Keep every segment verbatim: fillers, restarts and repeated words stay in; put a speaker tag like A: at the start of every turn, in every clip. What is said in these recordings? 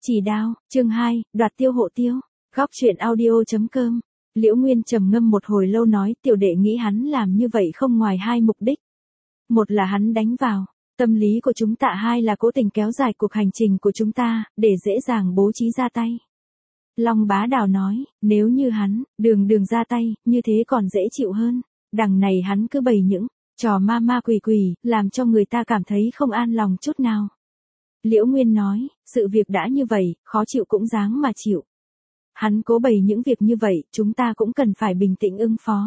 A: Chỉ đao, chương hai, đoạt tiêu hộ tiêu. Góc truyện audio chấm com. Liễu Nguyên trầm ngâm một hồi lâu nói tiểu đệ nghĩ hắn làm như vậy không ngoài hai mục đích. Một là hắn đánh vào tâm lý của chúng ta, hai là cố tình kéo dài cuộc hành trình của chúng ta, để dễ dàng bố trí ra tay. Long Bá Đào nói, nếu như hắn, đường đường ra tay, như thế còn dễ chịu hơn. Đằng này hắn cứ bày những trò ma ma quỷ quỷ, làm cho người ta cảm thấy không an lòng chút nào. Liễu Nguyên nói, sự việc đã như vậy, khó chịu cũng dáng mà chịu. Hắn cố bày những việc như vậy, chúng ta cũng cần phải bình tĩnh ứng phó.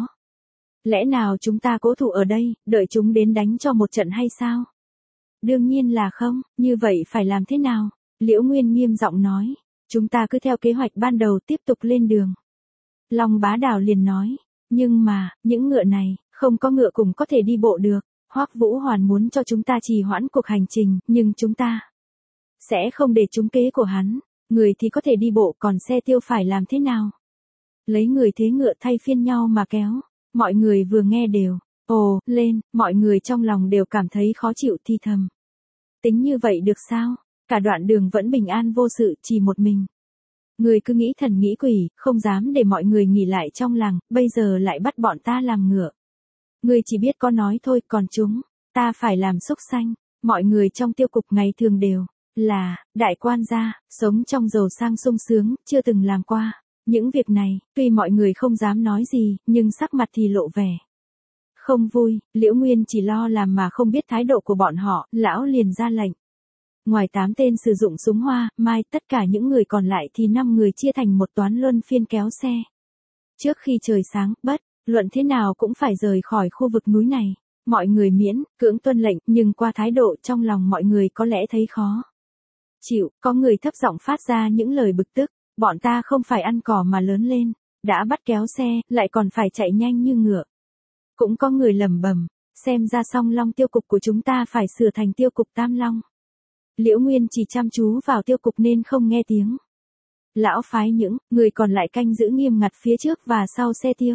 A: Lẽ nào chúng ta cố thủ ở đây, đợi chúng đến đánh cho một trận hay sao? Đương nhiên là không, như vậy phải làm thế nào? Liễu Nguyên nghiêm giọng nói, chúng ta cứ theo kế hoạch ban đầu tiếp tục lên đường. Long Bá Đào liền nói, nhưng mà, những ngựa này, không có ngựa cùng có thể đi bộ được. Hoắc Vũ Hoàn muốn cho chúng ta trì hoãn cuộc hành trình, nhưng chúng ta sẽ không để trúng kế của hắn. Người thì có thể đi bộ, còn xe tiêu phải làm thế nào? Lấy người thế ngựa thay phiên nhau mà kéo. Mọi người vừa nghe đều ồ lên, mọi người trong lòng đều cảm thấy khó chịu thi thầm. Tính như vậy được sao? Cả đoạn đường vẫn bình an vô sự, chỉ một mình. Người cứ nghĩ thần nghĩ quỷ, không dám để mọi người nghỉ lại trong làng, bây giờ lại bắt bọn ta làm ngựa. Người chỉ biết có nói thôi, còn chúng ta phải làm xúc xanh. Mọi người trong tiêu cục ngày thường đều là đại quan gia, sống trong giàu sang sung sướng, chưa từng làm qua những việc này. Tuy mọi người không dám nói gì, nhưng sắc mặt thì lộ vẻ không vui. Liễu Nguyên chỉ lo làm mà không biết thái độ của bọn họ, lão liền ra lệnh. Ngoài tám tên sử dụng súng hoa, mai tất cả những người còn lại thì năm người chia thành một toán luân phiên kéo xe. Trước khi trời sáng, bất luận thế nào cũng phải rời khỏi khu vực núi này. Mọi người miễn cưỡng tuân lệnh, nhưng qua thái độ trong lòng mọi người có lẽ thấy khó chịu. Có người thấp giọng phát ra những lời bực tức, bọn ta không phải ăn cỏ mà lớn lên, đã bắt kéo xe, lại còn phải chạy nhanh như ngựa. Cũng có người lẩm bẩm, xem ra Song Long tiêu cục của chúng ta phải sửa thành tiêu cục Tam Long. Liễu Nguyên chỉ chăm chú vào tiêu cục nên không nghe tiếng. Lão phái những người còn lại canh giữ nghiêm ngặt phía trước và sau xe tiêu.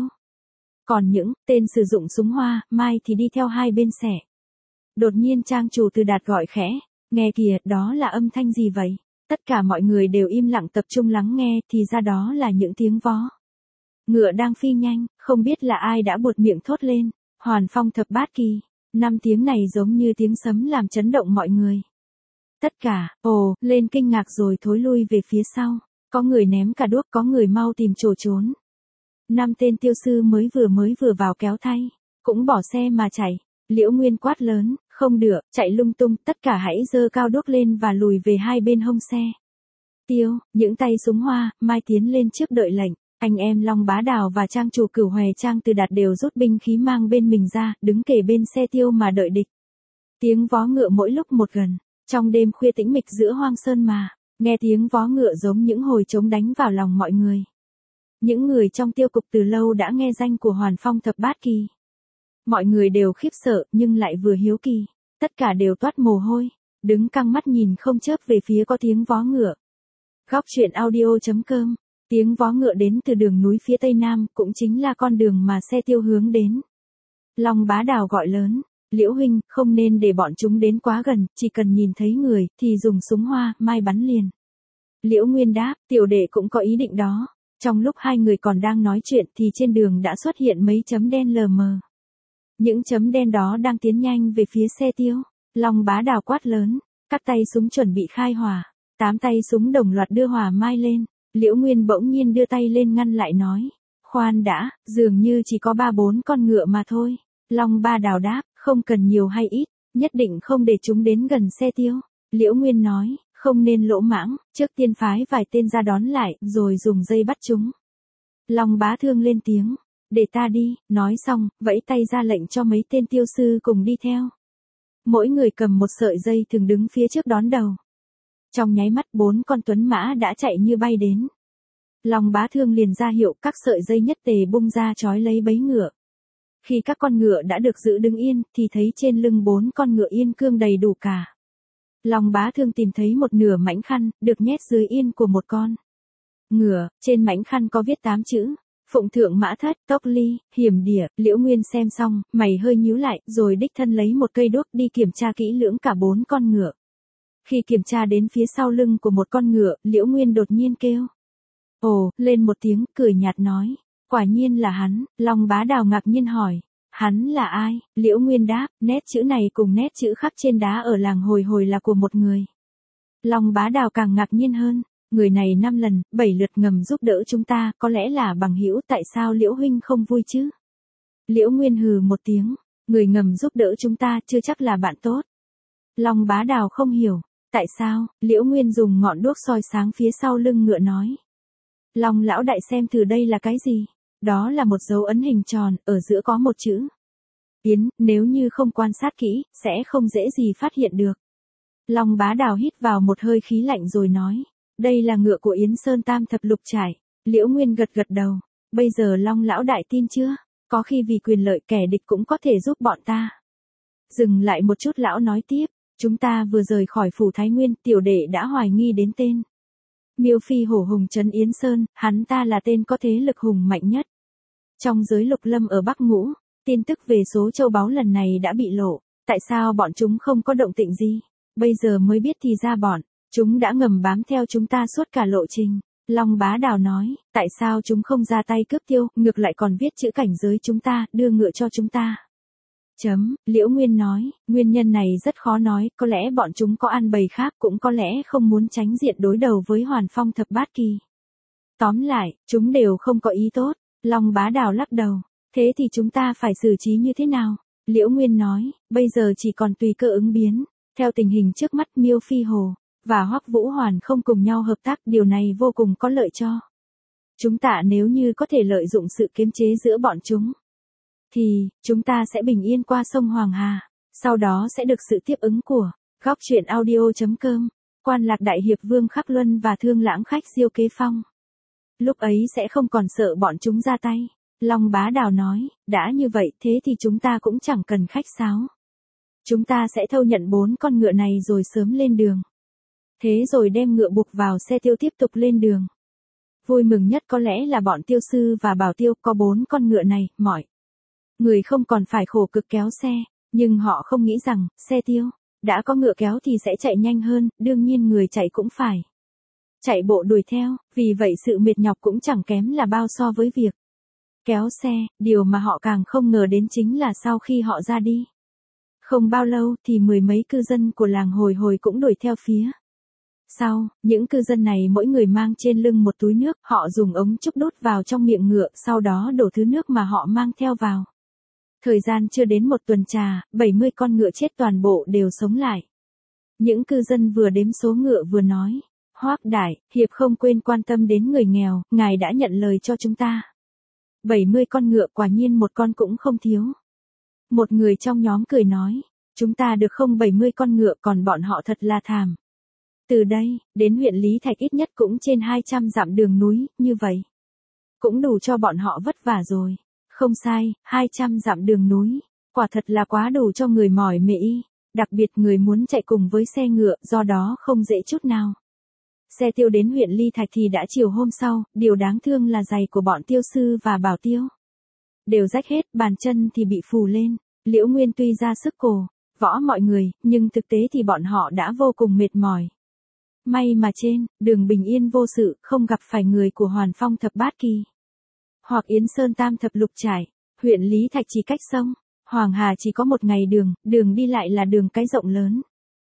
A: Còn những tên sử dụng súng hoa, mai thì đi theo hai bên xẻ. Đột nhiên trang chủ Từ Đạt gọi khẽ, nghe kìa, đó là âm thanh gì vậy? Tất cả mọi người đều im lặng tập trung lắng nghe, thì ra đó là những tiếng vó ngựa đang phi nhanh, không biết là ai đã buột miệng thốt lên, Hoàn Phong thập bát kỳ. Năm tiếng này giống như tiếng sấm làm chấn động mọi người. Tất cả, ồ, lên kinh ngạc rồi thối lui về phía sau. Có người ném cả đuốc, có người mau tìm chỗ trốn. Năm tên tiêu sư mới vừa mới vừa vào kéo thay, cũng bỏ xe mà chạy. Liễu Nguyên quát lớn, không được, chạy lung tung, tất cả hãy giơ cao đuốc lên và lùi về hai bên hông xe. Tiêu, những tay súng hoa, mai tiến lên trước đợi lệnh. Anh em Long Bá Đào và trang chủ Cửu Hòe Trang Từ Đạt đều rút binh khí mang bên mình ra, đứng kề bên xe tiêu mà đợi địch. Tiếng vó ngựa mỗi lúc một gần, trong đêm khuya tĩnh mịch giữa hoang sơn mà, nghe tiếng vó ngựa giống những hồi trống đánh vào lòng mọi người. Những người trong tiêu cục từ lâu đã nghe danh của Hoàn Phong thập bát kỳ. Mọi người đều khiếp sợ, nhưng lại vừa hiếu kỳ. Tất cả đều toát mồ hôi, đứng căng mắt nhìn không chớp về phía có tiếng vó ngựa. Góc truyện audio chấm com. Tiếng vó ngựa đến từ đường núi phía tây nam, cũng chính là con đường mà xe tiêu hướng đến. Long Bá Đào gọi lớn, Liễu huynh, không nên để bọn chúng đến quá gần, chỉ cần nhìn thấy người, thì dùng súng hoa, mai bắn liền. Liễu Nguyên đáp, tiểu đệ cũng có ý định đó. Trong lúc hai người còn đang nói chuyện thì trên đường đã xuất hiện mấy chấm đen lờ mờ. Những chấm đen đó đang tiến nhanh về phía xe tiêu. Long Bá Đào quát lớn, các tay súng chuẩn bị khai hỏa. Tám tay súng đồng loạt đưa hỏa mai lên. Liễu Nguyên bỗng nhiên đưa tay lên ngăn lại nói, khoan đã, dường như chỉ có ba bốn con ngựa mà thôi. Long Bá Đào đáp, không cần nhiều hay ít, nhất định không để chúng đến gần xe tiêu. Liễu Nguyên nói, không nên lỗ mãng, trước tiên phái vài tên ra đón lại, rồi dùng dây bắt chúng. Long Bá Thương lên tiếng, để ta đi, nói xong, vẫy tay ra lệnh cho mấy tên tiêu sư cùng đi theo. Mỗi người cầm một sợi dây thường đứng phía trước đón đầu. Trong nháy mắt bốn con tuấn mã đã chạy như bay đến. Long Bá Thương liền ra hiệu, các sợi dây nhất tề bung ra trói lấy bấy ngựa. Khi các con ngựa đã được giữ đứng yên, thì thấy trên lưng bốn con ngựa yên cương đầy đủ cả. Long Bá Thương tìm thấy một nửa mảnh khăn, được nhét dưới yên của một con ngựa, trên mảnh khăn có viết tám chữ, Phụng Thượng Mã Thất, Tốc Ly, Hiểm Địa. Liễu Nguyên xem xong, mày hơi nhíu lại, rồi đích thân lấy một cây đuốc đi kiểm tra kỹ lưỡng cả bốn con ngựa. Khi kiểm tra đến phía sau lưng của một con ngựa, Liễu Nguyên đột nhiên kêu. Ồ, lên một tiếng, cười nhạt nói. Quả nhiên là hắn. Long Bá Đào ngạc nhiên hỏi. Hắn là ai? Liễu Nguyên đáp, nét chữ này cùng nét chữ khắc trên đá ở làng hồi hồi là của một người. Long Bá Đào càng ngạc nhiên hơn. Người này năm lần, bảy lượt ngầm giúp đỡ chúng ta, có lẽ là bằng hữu, tại sao Liễu huynh không vui chứ? Liễu Nguyên hừ một tiếng. Người ngầm giúp đỡ chúng ta, chưa chắc là bạn tốt. Long Bá Đào không hiểu. Tại sao? Liễu Nguyên dùng ngọn đuốc soi sáng phía sau lưng ngựa nói. Long lão đại xem từ đây là cái gì? Đó là một dấu ấn hình tròn, ở giữa có một chữ Yến, nếu như không quan sát kỹ, sẽ không dễ gì phát hiện được. Long Bá Đào hít vào một hơi khí lạnh rồi nói. Đây là ngựa của Yến Sơn Tam Thập Lục Trải. Liễu Nguyên gật gật đầu. Bây giờ Long lão đại tin chưa? Có khi vì quyền lợi kẻ địch cũng có thể giúp bọn ta. Dừng lại một chút lão nói tiếp. Chúng ta vừa rời khỏi phủ Thái Nguyên, tiểu đệ đã hoài nghi đến tên. Miêu Phi hổ hùng trấn Yến Sơn, hắn ta là tên có thế lực hùng mạnh nhất. Trong giới lục lâm ở Bắc Ngũ, tin tức về số châu báu lần này đã bị lộ. Tại sao bọn chúng không có động tĩnh gì? Bây giờ mới biết thì ra bọn chúng đã ngầm bám theo chúng ta suốt cả lộ trình. Long Bá Đào nói, tại sao chúng không ra tay cướp tiêu, ngược lại còn viết chữ cảnh giới chúng ta, đưa ngựa cho chúng ta. Chấm, Liễu Nguyên nói, nguyên nhân này rất khó nói, có lẽ bọn chúng có ăn bầy khác, cũng có lẽ không muốn tránh diện đối đầu với Hoàn Phong Thập Bát Kỳ. Tóm lại, chúng đều không có ý tốt. Long Bá Đào lắc đầu, thế thì chúng ta phải xử trí như thế nào? Liễu Nguyên nói, bây giờ chỉ còn tùy cơ ứng biến. Theo tình hình trước mắt, Miêu Phi Hồ và Hoắc Vũ Hoàn không cùng nhau hợp tác, điều này vô cùng có lợi cho chúng ta. Nếu như có thể lợi dụng sự kiềm chế giữa bọn chúng, thì chúng ta sẽ bình yên qua sông Hoàng Hà, sau đó sẽ được sự tiếp ứng của góc truyện audio chấm com, Quan Lạc Đại Hiệp Vương Khắc Luân và Thương Lãng Khách Diêu Kế Phong. Lúc ấy sẽ không còn sợ bọn chúng ra tay. Long Bá Đào nói, đã như vậy thế thì chúng ta cũng chẳng cần khách sáo. Chúng ta sẽ thâu nhận bốn con ngựa này rồi sớm lên đường. Thế rồi đem ngựa buộc vào xe tiêu tiếp tục lên đường. Vui mừng nhất có lẽ là bọn Tiêu Sư và Bảo Tiêu, có bốn con ngựa này, mọi người không còn phải khổ cực kéo xe, nhưng họ không nghĩ rằng, xe tiêu, đã có ngựa kéo thì sẽ chạy nhanh hơn, đương nhiên người chạy cũng phải chạy bộ đuổi theo, vì vậy sự mệt nhọc cũng chẳng kém là bao so với việc kéo xe. Điều mà họ càng không ngờ đến chính là sau khi họ ra đi, không bao lâu thì mười mấy cư dân của làng hồi hồi cũng đuổi theo phía sau. Những cư dân này mỗi người mang trên lưng một túi nước, họ dùng ống trúc đút vào trong miệng ngựa, sau đó đổ thứ nước mà họ mang theo vào. Thời gian chưa đến một tuần trà, bảy mươi con ngựa chết toàn bộ đều sống lại. Những cư dân vừa đếm số ngựa vừa nói, Hoắc đại, hiệp không quên quan tâm đến người nghèo, ngài đã nhận lời cho chúng ta. bảy mươi con ngựa quả nhiên một con cũng không thiếu. Một người trong nhóm cười nói, chúng ta được không bảy mươi con ngựa, còn bọn họ thật là thảm. Từ đây, đến huyện Lý Thạch ít nhất cũng trên hai trăm dặm đường núi, như vậy cũng đủ cho bọn họ vất vả rồi. Không sai, hai trăm dặm đường núi, quả thật là quá đủ cho người mỏi mệt, đặc biệt người muốn chạy cùng với xe ngựa, do đó không dễ chút nào. Xe tiêu đến huyện Ly Thạch thì đã chiều hôm sau, điều đáng thương là giày của bọn Tiêu Sư và Bảo Tiêu đều rách hết, bàn chân thì bị phù lên. Liễu Nguyên tuy ra sức cổ võ mọi người, nhưng thực tế thì bọn họ đã vô cùng mệt mỏi. May mà trên đường bình yên vô sự, không gặp phải người của Hoàn Phong Thập Bát Kỳ hoặc Yến Sơn Tam Thập Lục Trải. Huyện Lý Thạch chỉ cách sông Hoàng Hà chỉ có một ngày đường, đường đi lại là đường cái rộng lớn.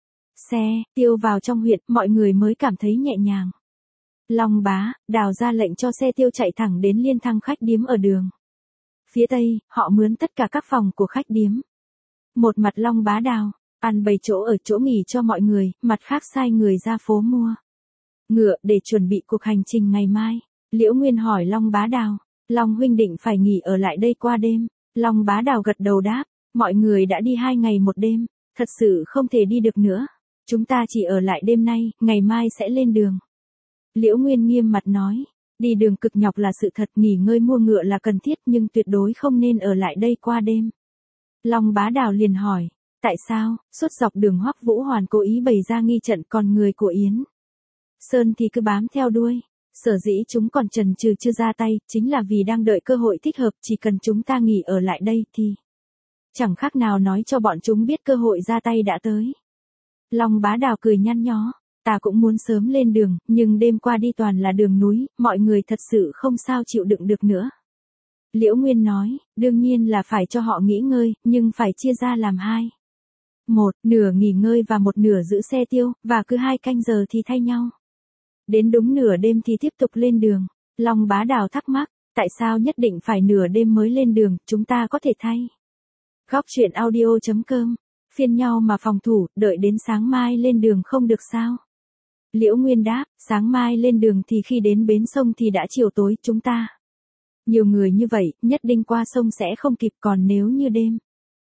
A: Xe tiêu vào trong huyện, mọi người mới cảm thấy nhẹ nhàng. Long Bá Đào ra lệnh cho xe tiêu chạy thẳng đến Liên Thăng khách điếm ở đường phía tây, họ mướn tất cả các phòng của khách điếm. Một mặt Long Bá Đào ăn bày chỗ ở chỗ nghỉ cho mọi người, mặt khác sai người ra phố mua ngựa để chuẩn bị cuộc hành trình ngày mai. Liễu Nguyên hỏi Long Bá Đào, Long huynh định phải nghỉ ở lại đây qua đêm? Long Bá Đào gật đầu đáp, mọi người đã đi hai ngày một đêm, thật sự không thể đi được nữa. Chúng ta chỉ ở lại đêm nay, ngày mai sẽ lên đường. Liễu Nguyên nghiêm mặt nói, đi đường cực nhọc là sự thật, nghỉ ngơi mua ngựa là cần thiết, nhưng tuyệt đối không nên ở lại đây qua đêm. Long Bá Đào liền hỏi, tại sao? Suốt dọc đường Hoắc Vũ Hoàn cố ý bày ra nghi trận, còn người của Yến Sơn thì cứ bám theo đuôi. Sở dĩ chúng còn chần chừ chưa ra tay, chính là vì đang đợi cơ hội thích hợp, chỉ cần chúng ta nghỉ ở lại đây thì chẳng khác nào nói cho bọn chúng biết cơ hội ra tay đã tới. Long Bá Đào cười nhăn nhó, ta cũng muốn sớm lên đường, nhưng đêm qua đi toàn là đường núi, mọi người thật sự không sao chịu đựng được nữa. Liễu Nguyên nói, đương nhiên là phải cho họ nghỉ ngơi, nhưng phải chia ra làm hai. Một nửa nghỉ ngơi và một nửa giữ xe tiêu, và cứ hai canh giờ thì thay nhau. Đến đúng nửa đêm thì tiếp tục lên đường. Long Bá Đào thắc mắc, tại sao nhất định phải nửa đêm mới lên đường, chúng ta có thể thay. Góc truyện audio chấm com, phiên nhau mà phòng thủ, đợi đến sáng mai lên đường không được sao? Liễu Nguyên đáp, sáng mai lên đường thì khi đến bến sông thì đã chiều tối, chúng ta. Nhiều người như vậy, nhất định qua sông sẽ không kịp, còn nếu như đêm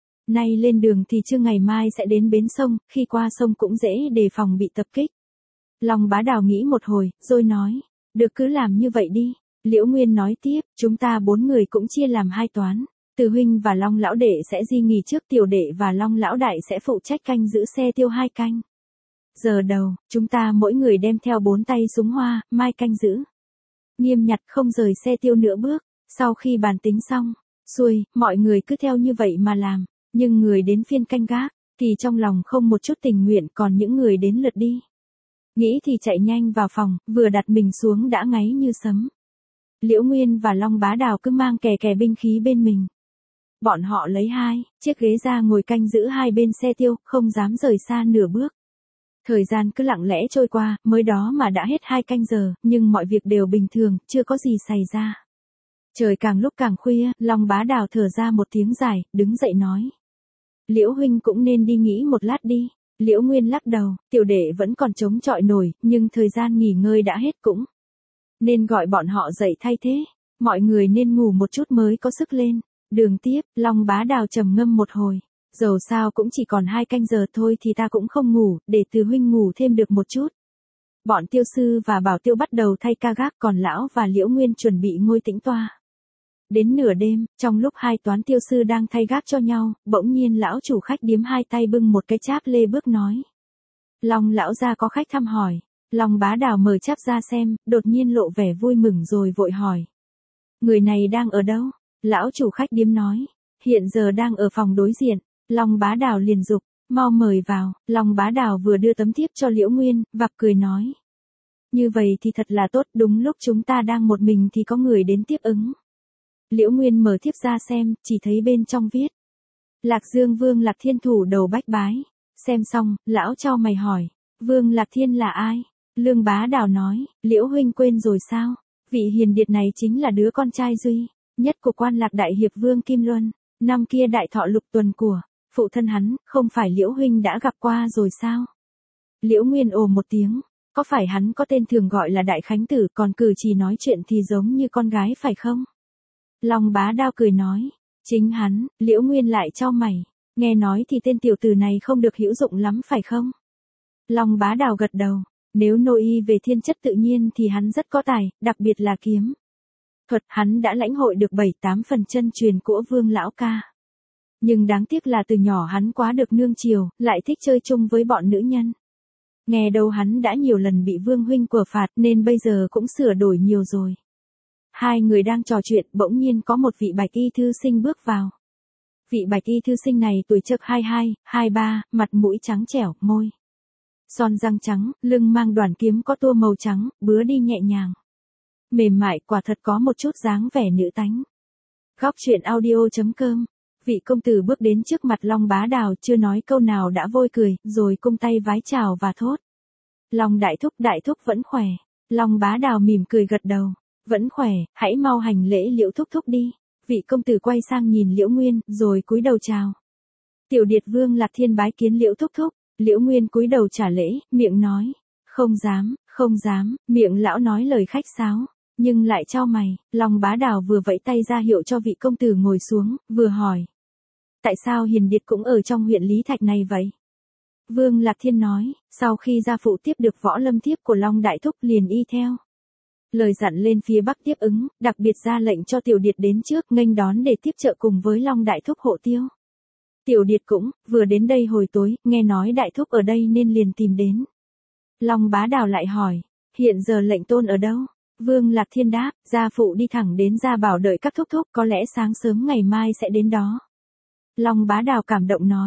A: nay lên đường thì trưa ngày mai sẽ đến bến sông, khi qua sông cũng dễ đề phòng bị tập kích. Long Bá Đào nghĩ một hồi, rồi nói, được cứ làm như vậy đi. Liễu Nguyên nói tiếp, chúng ta bốn người cũng chia làm hai toán. Từ huynh và Long lão đệ sẽ di nghỉ trước, tiểu đệ và Long lão đại sẽ phụ trách canh giữ xe tiêu hai canh. Giờ đầu, chúng ta mỗi người đem theo bốn tay súng hoa, mai canh giữ. Nghiêm nhặt không rời xe tiêu nửa bước. Sau khi bàn tính xong, xuôi, mọi người cứ theo như vậy mà làm. Nhưng người đến phiên canh gác, thì trong lòng không một chút tình nguyện, còn những người đến lượt đi. Nghĩ thì chạy nhanh vào phòng, vừa đặt mình xuống đã ngáy như sấm. Liễu Nguyên và Long Bá Đào cứ mang kè kè binh khí bên mình. Bọn họ lấy hai chiếc ghế ra ngồi canh giữ hai bên xe tiêu, không dám rời xa nửa bước. Thời gian cứ lặng lẽ trôi qua, mới đó mà đã hết hai canh giờ, nhưng mọi việc đều bình thường, chưa có gì xảy ra. Trời càng lúc càng khuya, Long Bá Đào thở ra một tiếng dài, đứng dậy nói. Liễu huynh cũng nên đi nghỉ một lát đi. Liễu Nguyên lắc đầu, tiểu đệ vẫn còn chống chọi nổi, nhưng thời gian nghỉ ngơi đã hết cũng. Nên gọi bọn họ dậy thay thế. Mọi người nên ngủ một chút mới có sức lên. Đường tiếp, Long Bá Đào trầm ngâm một hồi. Dầu sao cũng chỉ còn hai canh giờ thôi thì ta cũng không ngủ, để Từ huynh ngủ thêm được một chút. Bọn Tiêu Sư và Bảo Tiêu bắt đầu thay ca gác, còn lão và Liễu Nguyên chuẩn bị ngôi tĩnh toa. Đến nửa đêm, trong lúc hai toán Tiêu Sư đang thay gác cho nhau, bỗng nhiên lão chủ khách điếm hai tay bưng một cái cháp lê bước nói. Long lão gia có khách thăm hỏi. Long Bá Đào mở cháp ra xem, đột nhiên lộ vẻ vui mừng rồi vội hỏi. Người này đang ở đâu? Lão chủ khách điếm nói. Hiện giờ đang ở phòng đối diện. Long Bá Đào liền dục, mau mời vào. Long Bá Đào vừa đưa tấm thiếp cho Liễu Nguyên, vặc cười nói. Như vậy thì thật là tốt, đúng lúc chúng ta đang một mình thì có người đến tiếp ứng. Liễu Nguyên mở thiếp ra xem, chỉ thấy bên trong viết. Lạc Dương Vương Lạc Thiên thủ đầu bách bái. Xem xong, lão chau mày hỏi. Vương Lạc Thiên là ai? Lương Bá Đào nói, Liễu huynh quên rồi sao? Vị hiền điệt này chính là đứa con trai duy nhất của quan Lạc Đại Hiệp Vương Kim Luân. Năm kia đại thọ lục tuần của phụ thân hắn, không phải Liễu huynh đã gặp qua rồi sao? Liễu Nguyên ồ một tiếng, có phải hắn có tên thường gọi là Đại Khánh Tử, còn cử chỉ nói chuyện thì giống như con gái phải không? Long Bá Đao cười nói, chính hắn. Liễu Nguyên lại chau mày, nghe nói thì tên tiểu tử này không được hữu dụng lắm phải không? Long Bá Đào gật đầu, nếu nội y về thiên chất tự nhiên thì hắn rất có tài, đặc biệt là kiếm thuật, hắn đã lãnh hội được bảy tám phần chân truyền của Vương lão ca. Nhưng đáng tiếc là từ nhỏ hắn quá được nương chiều, lại thích chơi chung với bọn nữ nhân. Nghe đâu hắn đã nhiều lần bị Vương huynh quở phạt nên bây giờ cũng sửa đổi nhiều rồi. Hai người đang trò chuyện, bỗng nhiên có một vị bạch y thư sinh bước vào. Vị bạch y thư sinh này tuổi chực hai hai, hai ba, mặt mũi trắng trẻo, môi son răng trắng, lưng mang đoàn kiếm có tua màu trắng, bứa đi nhẹ nhàng. Mềm mại, quả thật có một chút dáng vẻ nữ tánh. Góc truyện audio chấm com. Vị công tử bước đến trước mặt Long Bá Đào, chưa nói câu nào đã vội cười, rồi cung tay vái chào và thốt. Long đại thúc, đại thúc vẫn khỏe. Long Bá Đào mỉm cười gật đầu. Vẫn khỏe, hãy mau hành lễ Liễu thúc thúc đi. Vị công tử quay sang nhìn Liễu Nguyên, rồi cúi đầu chào. Tiểu điệt Vương Lạc Thiên bái kiến Liễu thúc thúc. Liễu Nguyên cúi đầu trả lễ, miệng nói. Không dám, không dám, miệng lão nói lời khách sáo. Nhưng lại chau mày. Long Bá Đào vừa vẫy tay ra hiệu cho vị công tử ngồi xuống, vừa hỏi. Tại sao hiền điệt cũng ở trong huyện Lý Thạch này vậy? Vương Lạc Thiên nói, sau khi gia phụ tiếp được võ lâm thiếp của Long đại thúc liền y theo lời dặn lên phía Bắc tiếp ứng, đặc biệt ra lệnh cho Tiểu Điệt đến trước nghênh đón để tiếp trợ cùng với Long đại thúc hộ tiêu. Tiểu Điệt cũng vừa đến đây hồi tối, nghe nói đại thúc ở đây nên liền tìm đến. Long Bá Đào lại hỏi, hiện giờ lệnh tôn ở đâu? Vương Lạc Thiên đáp, gia phụ đi thẳng đến Gia Bảo đợi các thúc thúc, có lẽ sáng sớm ngày mai sẽ đến đó. Long Bá Đào cảm động nói,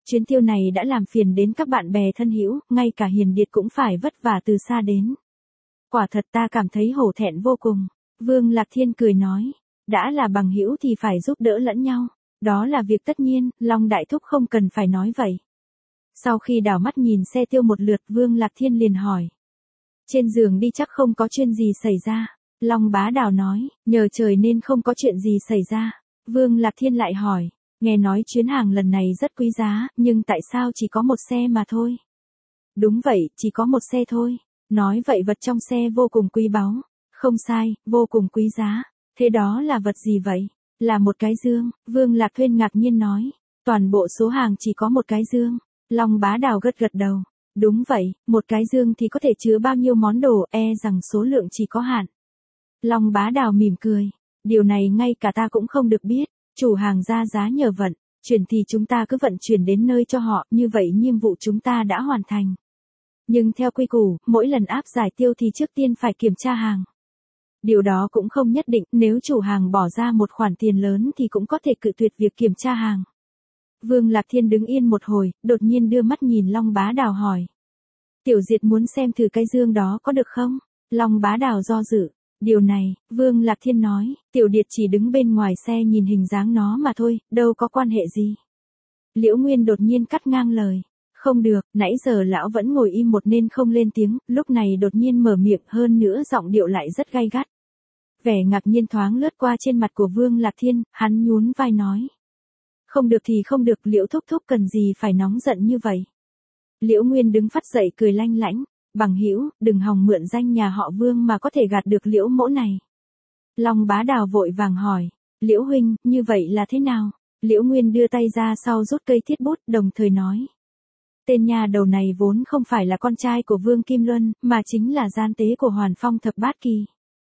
A: Chuyến tiêu này đã làm phiền đến các bạn bè thân hữu, ngay cả Hiền Điệt cũng phải vất vả từ xa đến. Quả thật ta cảm thấy hổ thẹn vô cùng. Vương Lạc Thiên cười nói, đã là bằng hữu thì phải giúp đỡ lẫn nhau. Đó là việc tất nhiên, Long Đại Thúc không cần phải nói vậy. Sau khi đảo mắt nhìn xe tiêu một lượt, Vương Lạc Thiên liền hỏi. Trên giường đi chắc không có chuyện gì xảy ra. Long Bá Đào nói, nhờ trời nên không có chuyện gì xảy ra. Vương Lạc Thiên lại hỏi, nghe nói chuyến hàng lần này rất quý giá, nhưng tại sao chỉ có một xe mà thôi? Đúng vậy, chỉ có một xe thôi. Nói vậy vật trong xe vô cùng quý báu. Không sai, vô cùng quý giá. Thế đó là vật gì vậy? Là một cái dương. Vương Lạc Thuyên ngạc nhiên nói. Toàn bộ số hàng chỉ có một cái dương. Long Bá Đào gật gật đầu. Đúng vậy, một cái dương thì có thể chứa bao nhiêu món đồ, e rằng số lượng chỉ có hạn. Long Bá Đào mỉm cười. Điều này ngay cả ta cũng không được biết. Chủ hàng ra giá nhờ vận. Chuyển thì chúng ta cứ vận chuyển đến nơi cho họ, như vậy nhiệm vụ chúng ta đã hoàn thành. Nhưng theo quy củ, mỗi lần áp giải tiêu thì trước tiên phải kiểm tra hàng. Điều đó cũng không nhất định, nếu chủ hàng bỏ ra một khoản tiền lớn thì cũng có thể cự tuyệt việc kiểm tra hàng. Vương Lạc Thiên đứng yên một hồi, đột nhiên đưa mắt nhìn Long Bá Đào hỏi. Tiểu Diệt muốn xem thử cái dương đó có được không? Long Bá Đào do dự. Điều này, Vương Lạc Thiên nói, Tiểu Điệt chỉ đứng bên ngoài xe nhìn hình dáng nó mà thôi, đâu có quan hệ gì. Liễu Nguyên đột nhiên cắt ngang lời. Không được, nãy giờ lão vẫn ngồi im một nên không lên tiếng, lúc này đột nhiên mở miệng, hơn nữa giọng điệu lại rất gay gắt. Vẻ ngạc nhiên thoáng lướt qua trên mặt của Vương Lạc Thiên, hắn nhún vai nói. Không được thì không được, Liễu thúc thúc cần gì phải nóng giận như vậy. Liễu Nguyên đứng phắt dậy cười lanh lảnh, bằng hữu, đừng hòng mượn danh nhà họ Vương mà có thể gạt được Liễu mỗ này. Long Bá Đào vội vàng hỏi, Liễu huynh, như vậy là thế nào? Liễu Nguyên đưa tay ra sau rút cây thiết bút, đồng thời nói. Tên nhà đầu này vốn không phải là con trai của Vương Kim Luân, mà chính là gian tế của Hoàn Phong Thập Bát Kỳ.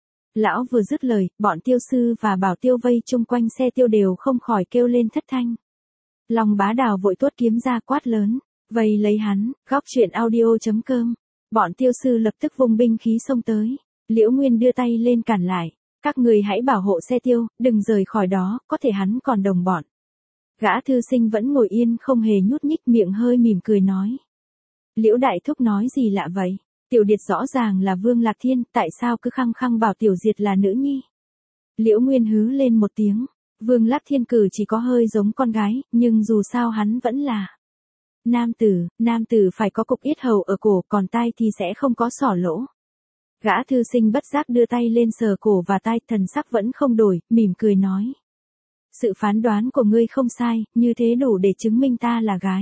A: Lão vừa dứt lời, bọn tiêu sư và bảo tiêu vây chung quanh xe tiêu đều không khỏi kêu lên thất thanh. Long Bá Đào vội tuốt kiếm ra quát lớn, vây lấy hắn, góc truyện audio chấm com. Bọn tiêu sư lập tức vung binh khí xông tới. Liễu Nguyên đưa tay lên cản lại, các người hãy bảo hộ xe tiêu, đừng rời khỏi đó, có thể hắn còn đồng bọn. Gã thư sinh vẫn ngồi yên không hề nhúc nhích, miệng hơi mỉm cười nói. Liễu Đại Thúc nói gì lạ vậy? Tiểu Điệt rõ ràng là Vương Lạc Thiên, tại sao cứ khăng khăng bảo Tiểu Diệt là nữ nhi? Liễu Nguyên hứ lên một tiếng. Vương Lạc Thiên cử chỉ có hơi giống con gái, nhưng dù sao hắn vẫn là nam tử, nam tử phải có cục yết hầu ở cổ, còn tai thì sẽ không có xỏ lỗ. Gã thư sinh bất giác đưa tay lên sờ cổ và tai, thần sắc vẫn không đổi, mỉm cười nói. Sự phán đoán của ngươi không sai, như thế đủ để chứng minh ta là gái.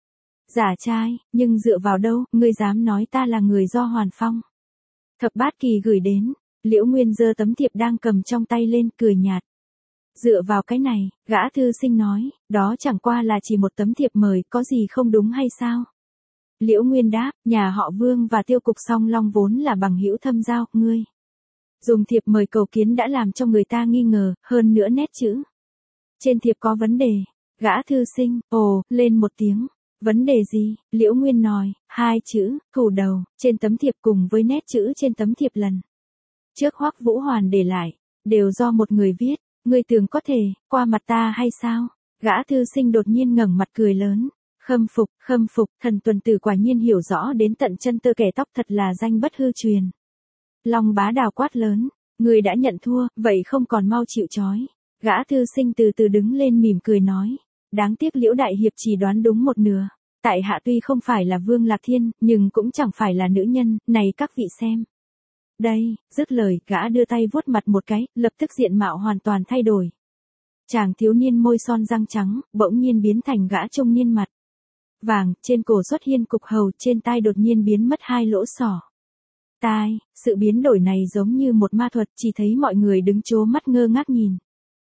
A: Giả trai, nhưng dựa vào đâu, ngươi dám nói ta là người do Hoàn Phong Thập Bát Kỳ gửi đến? Liễu Nguyên giơ tấm thiệp đang cầm trong tay lên, cười nhạt. Dựa vào cái này, gã thư sinh nói, đó chẳng qua là chỉ một tấm thiệp mời, có gì không đúng hay sao? Liễu Nguyên đáp, nhà họ Vương và Tiêu Cục Song Long vốn là bằng hữu thâm giao, ngươi dùng thiệp mời cầu kiến đã làm cho người ta nghi ngờ, hơn nữa nét chữ trên thiệp có vấn đề. Gã thư sinh, ồ, lên một tiếng. Vấn đề gì? Liễu Nguyên nói, hai chữ, thủ đầu, trên tấm thiệp cùng với nét chữ trên tấm thiệp lần trước Hoắc Vũ Hoàn để lại, đều do một người viết, ngươi tưởng có thể, qua mặt ta hay sao? Gã thư sinh đột nhiên ngẩng mặt cười lớn, khâm phục, khâm phục, thần tuần tử quả nhiên hiểu rõ đến tận chân tơ kẻ tóc, thật là danh bất hư truyền. Long Bá Đào quát lớn, ngươi đã nhận thua, vậy không còn mau chịu trói. Gã thư sinh từ từ đứng lên mỉm cười nói, đáng tiếc Liễu Đại Hiệp chỉ đoán đúng một nửa. Tại hạ tuy không phải là Vương Lạc Thiên, nhưng cũng chẳng phải là nữ nhân, này các vị xem. Đây, dứt lời, gã đưa tay vuốt mặt một cái, lập tức diện mạo hoàn toàn thay đổi. Chàng thiếu niên môi son răng trắng, bỗng nhiên biến thành gã trung niên mặt vàng, trên cổ xuất hiện cục hầu, trên tai đột nhiên biến mất hai lỗ sỏ tai. Sự biến đổi này giống như một ma thuật, chỉ thấy mọi người đứng trố mắt ngơ ngác nhìn.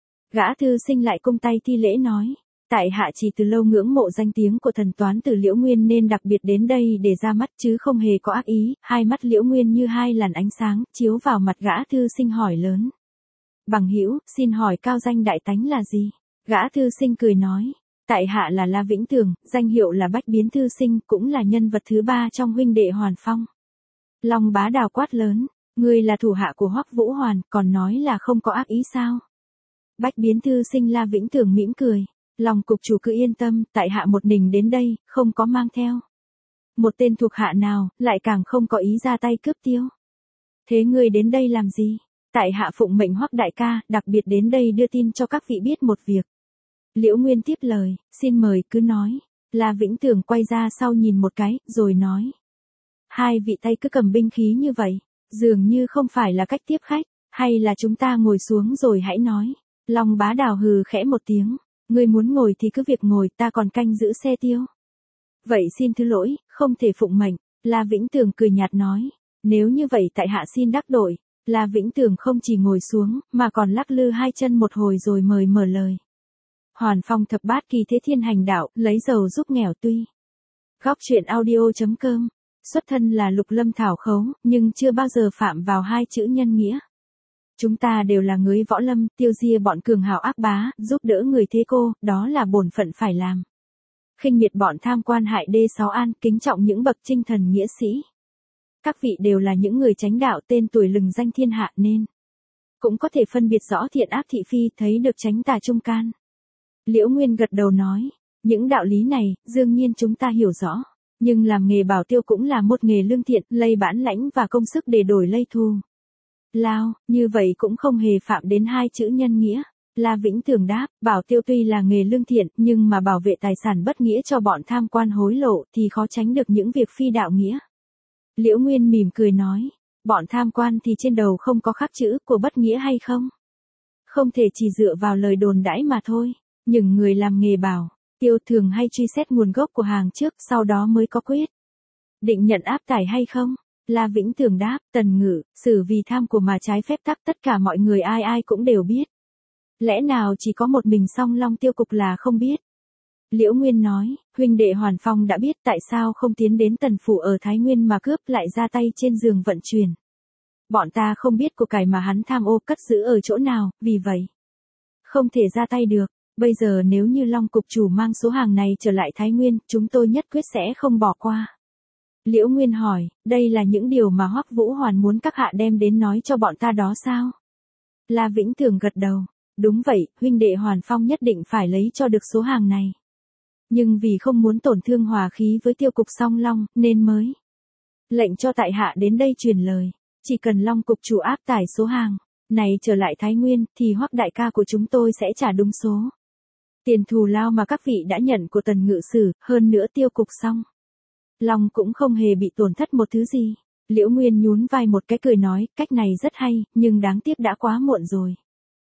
A: Gã thư sinh lại cung tay thi lễ nói, tại hạ chỉ từ lâu ngưỡng mộ danh tiếng của thần toán tử Liễu Nguyên nên đặc biệt đến đây để ra mắt, chứ không hề có ác ý. Hai mắt Liễu Nguyên như hai làn ánh sáng, chiếu vào mặt gã thư sinh hỏi lớn. Bằng hữu, xin hỏi cao danh đại tánh là gì? Gã thư sinh cười nói, tại hạ là La Vĩnh Tường, danh hiệu là Bách Biến Thư Sinh, cũng là nhân vật thứ ba trong huynh đệ Hoàn Phong. Long Bá Đào quát lớn, ngươi là thủ hạ của Hoắc Vũ Hoàn, còn nói là không có ác ý sao? Bách Biến Thư Sinh La Vĩnh Tường mỉm cười. Long cục chủ cứ yên tâm, tại hạ một mình đến đây, không có mang theo một tên thuộc hạ nào, lại càng không có ý ra tay cướp Tiêu. Thế ngươi đến đây làm gì? Tại hạ phụng mệnh Hoắc đại ca, đặc biệt đến đây đưa tin cho các vị biết một việc. Liễu Nguyên tiếp lời, xin mời cứ nói. La Vĩnh Tường quay ra sau nhìn một cái, rồi nói. Hai vị tay cứ cầm binh khí như vậy, dường như không phải là cách tiếp khách, hay là chúng ta ngồi xuống rồi hãy nói. Long Bá Đào hừ khẽ một tiếng, ngươi muốn ngồi thì cứ việc ngồi, ta còn canh giữ xe Tiêu. Vậy xin thứ lỗi, không thể phụng mệnh. La Vĩnh Tường cười nhạt nói, nếu như vậy tại hạ xin đắc tội. La Vĩnh Tường không chỉ ngồi xuống, mà còn lắc lư hai chân một hồi rồi mời mở lời. Hoàn Phong thập bát kỳ thế thiên hành đạo, lấy giàu giúp nghèo tuy. Góc truyện audio chấm com. Xuất thân là Lục Lâm Thảo Khấu, nhưng chưa bao giờ phạm vào hai chữ nhân nghĩa. Chúng ta đều là người võ lâm, tiêu diệt bọn cường hào ác bá, giúp đỡ người thế cô, đó là bổn phận phải làm. Khinh miệt bọn tham quan hại đê sáu an, kính trọng những bậc chinh thần nghĩa sĩ. Các vị đều là những người chánh đạo tên tuổi lừng danh thiên hạ nên cũng có thể phân biệt rõ thiện ác thị phi, thấy được tránh tà trung can. Liễu Nguyên gật đầu nói, những đạo lý này, đương nhiên chúng ta hiểu rõ, nhưng làm nghề bảo tiêu cũng là một nghề lương thiện, lây bản lãnh và công sức để đổi lây thù lao, như vậy cũng không hề phạm đến hai chữ nhân nghĩa. La Vĩnh Tường đáp, bảo tiêu tuy là nghề lương thiện, nhưng mà bảo vệ tài sản bất nghĩa cho bọn tham quan hối lộ thì khó tránh được những việc phi đạo nghĩa. Liễu Nguyên mỉm cười nói, bọn tham quan thì trên đầu không có khắc chữ của bất nghĩa hay không? Không thể chỉ dựa vào lời đồn đãi mà thôi, nhưng người làm nghề bảo tiêu thường hay truy xét nguồn gốc của hàng trước, sau đó mới có quyết định nhận áp tải hay không? La Vĩnh Tường đáp, Tần Ngự, xử vì tham của mà trái phép tắc tất cả mọi người ai ai cũng đều biết. Lẽ nào chỉ có một mình Song Long tiêu cục là không biết? Liễu Nguyên nói, huynh đệ Hoàn Phong đã biết, tại sao không tiến đến Tần phủ ở Thái Nguyên mà cướp, lại ra tay trên giường vận chuyển. Bọn ta không biết của cải mà hắn tham ô cất giữ ở chỗ nào, vì vậy không thể ra tay được. Bây giờ nếu như Long cục chủ mang số hàng này trở lại Thái Nguyên, chúng tôi nhất quyết sẽ không bỏ qua. Liễu Nguyên hỏi, đây là những điều mà Hoắc Vũ Hoàn muốn các hạ đem đến nói cho bọn ta đó sao? La Vĩnh Tường gật đầu, đúng vậy, huynh đệ Hoàn Phong nhất định phải lấy cho được số hàng này. Nhưng vì không muốn tổn thương hòa khí với tiêu cục Song Long, nên mới lệnh cho tại hạ đến đây truyền lời. Chỉ cần Long cục chủ áp tải số hàng này trở lại Thái Nguyên, thì Hoắc đại ca của chúng tôi sẽ trả đúng số tiền thù lao mà các vị đã nhận của Tần Ngự sử, hơn nữa tiêu cục Song Long cũng không hề bị tổn thất một thứ gì. Liễu Nguyên nhún vai một cái cười nói, cách này rất hay, nhưng đáng tiếc đã quá muộn rồi.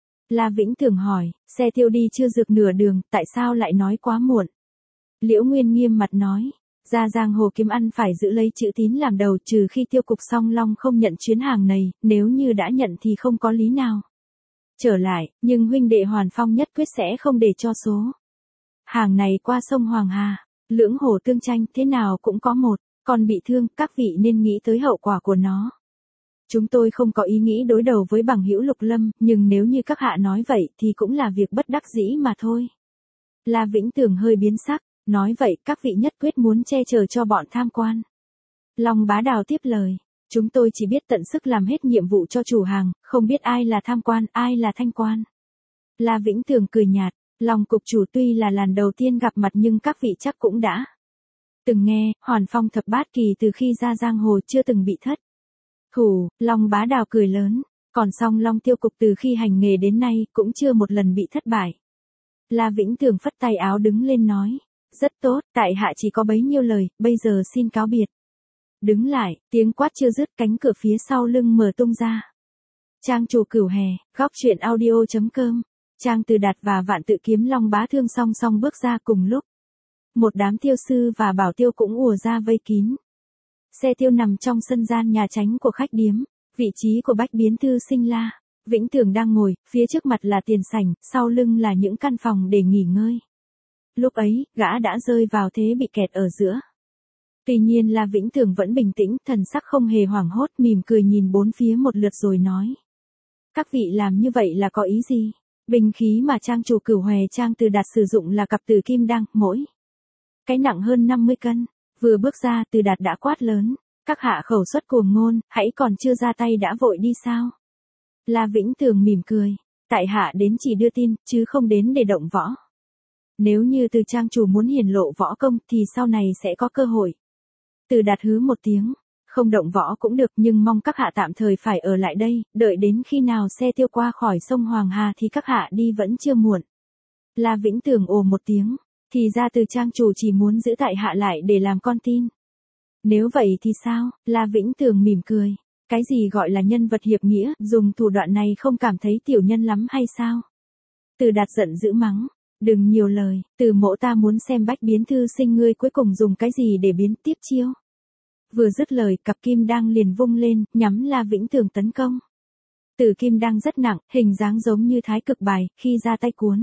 A: La Vĩnh Tường hỏi, xe Tiêu đi chưa dược nửa đường, tại sao lại nói quá muộn? Liễu Nguyên nghiêm mặt nói, ra giang hồ kiếm ăn phải giữ lấy chữ tín làm đầu, trừ khi tiêu cục Song Long không nhận chuyến hàng này, nếu như đã nhận thì không có lý nào trở lại, nhưng huynh đệ Hoàn Phong nhất quyết sẽ không để cho số hàng này qua sông Hoàng Hà. Lưỡng hồ tương tranh, thế nào cũng có một con bị thương, các vị nên nghĩ tới hậu quả của nó. Chúng tôi không có ý nghĩ đối đầu với bằng hữu Lục Lâm, nhưng nếu như các hạ nói vậy thì cũng là việc bất đắc dĩ mà thôi. La Vĩnh Tường hơi biến sắc, nói vậy các vị nhất quyết muốn che chở cho bọn tham quan. Long Bá Đào tiếp lời, chúng tôi chỉ biết tận sức làm hết nhiệm vụ cho chủ hàng, không biết ai là tham quan, ai là thanh quan. La Vĩnh Tường cười nhạt, Long cục chủ tuy là lần đầu tiên gặp mặt nhưng các vị chắc cũng đã từng nghe, Hoàn Phong thập bát kỳ từ khi ra giang hồ chưa từng bị thất thủ. Long Bá Đào cười lớn, còn Song Long tiêu cục từ khi hành nghề đến nay cũng chưa một lần bị thất bại. La Vĩnh Tường phất tay áo đứng lên nói, rất tốt, tại hạ chỉ có bấy nhiêu lời, bây giờ xin cáo biệt. Đứng lại, tiếng quát chưa dứt, cánh cửa phía sau lưng mở tung ra. Trang chủ Cửu Hè, góc truyện audio chấm com. Trang Từ Đạt và Vạn Tự Kiếm Long Bá Thương song song bước ra cùng lúc. Một đám tiêu sư và bảo tiêu cũng ùa ra vây kín. Xe tiêu nằm trong sân gian nhà tránh của khách điếm, vị trí của Bách Biến Thư Sinh La Vĩnh Tường đang ngồi, phía trước mặt là tiền sảnh, sau lưng là những căn phòng để nghỉ ngơi. Lúc ấy, gã đã rơi vào thế bị kẹt ở giữa. Tuy nhiên La Vĩnh Tường vẫn bình tĩnh, thần sắc không hề hoảng hốt, mỉm cười nhìn bốn phía một lượt rồi nói. Các vị làm như vậy là có ý gì? Binh khí mà trang chủ Cửu Hòe Trang Từ Đạt sử dụng là cặp từ kim đăng, mỗi cái nặng hơn năm mươi cân. Vừa bước ra, Từ Đạt đã quát lớn, các hạ khẩu xuất cuồng ngôn, hãy còn chưa ra tay đã vội đi sao? La Vĩnh Tường mỉm cười, tại hạ đến chỉ đưa tin, chứ không đến để động võ. Nếu như Từ trang chủ muốn hiển lộ võ công thì sau này sẽ có cơ hội. Từ Đạt hứ một tiếng, không động võ cũng được nhưng mong các hạ tạm thời phải ở lại đây, đợi đến khi nào xe tiêu qua khỏi sông Hoàng Hà thì các hạ đi vẫn chưa muộn. La Vĩnh Tường ồ một tiếng, thì ra Từ trang chủ chỉ muốn giữ tại hạ lại để làm con tin. Nếu vậy thì sao? La Vĩnh Tường mỉm cười. Cái gì gọi là nhân vật hiệp nghĩa, dùng thủ đoạn này không cảm thấy tiểu nhân lắm hay sao? Từ Đạt giận dữ mắng. Đừng nhiều lời, Từ mỗ ta muốn xem bách biến thư sinh ngươi cuối cùng dùng cái gì để biến tiếp chiêu. Vừa dứt lời, cặp kim đăng liền vung lên, nhắm La Vĩnh Tường tấn công. Từ kim đăng rất nặng, hình dáng giống như thái cực bài, khi ra tay cuốn.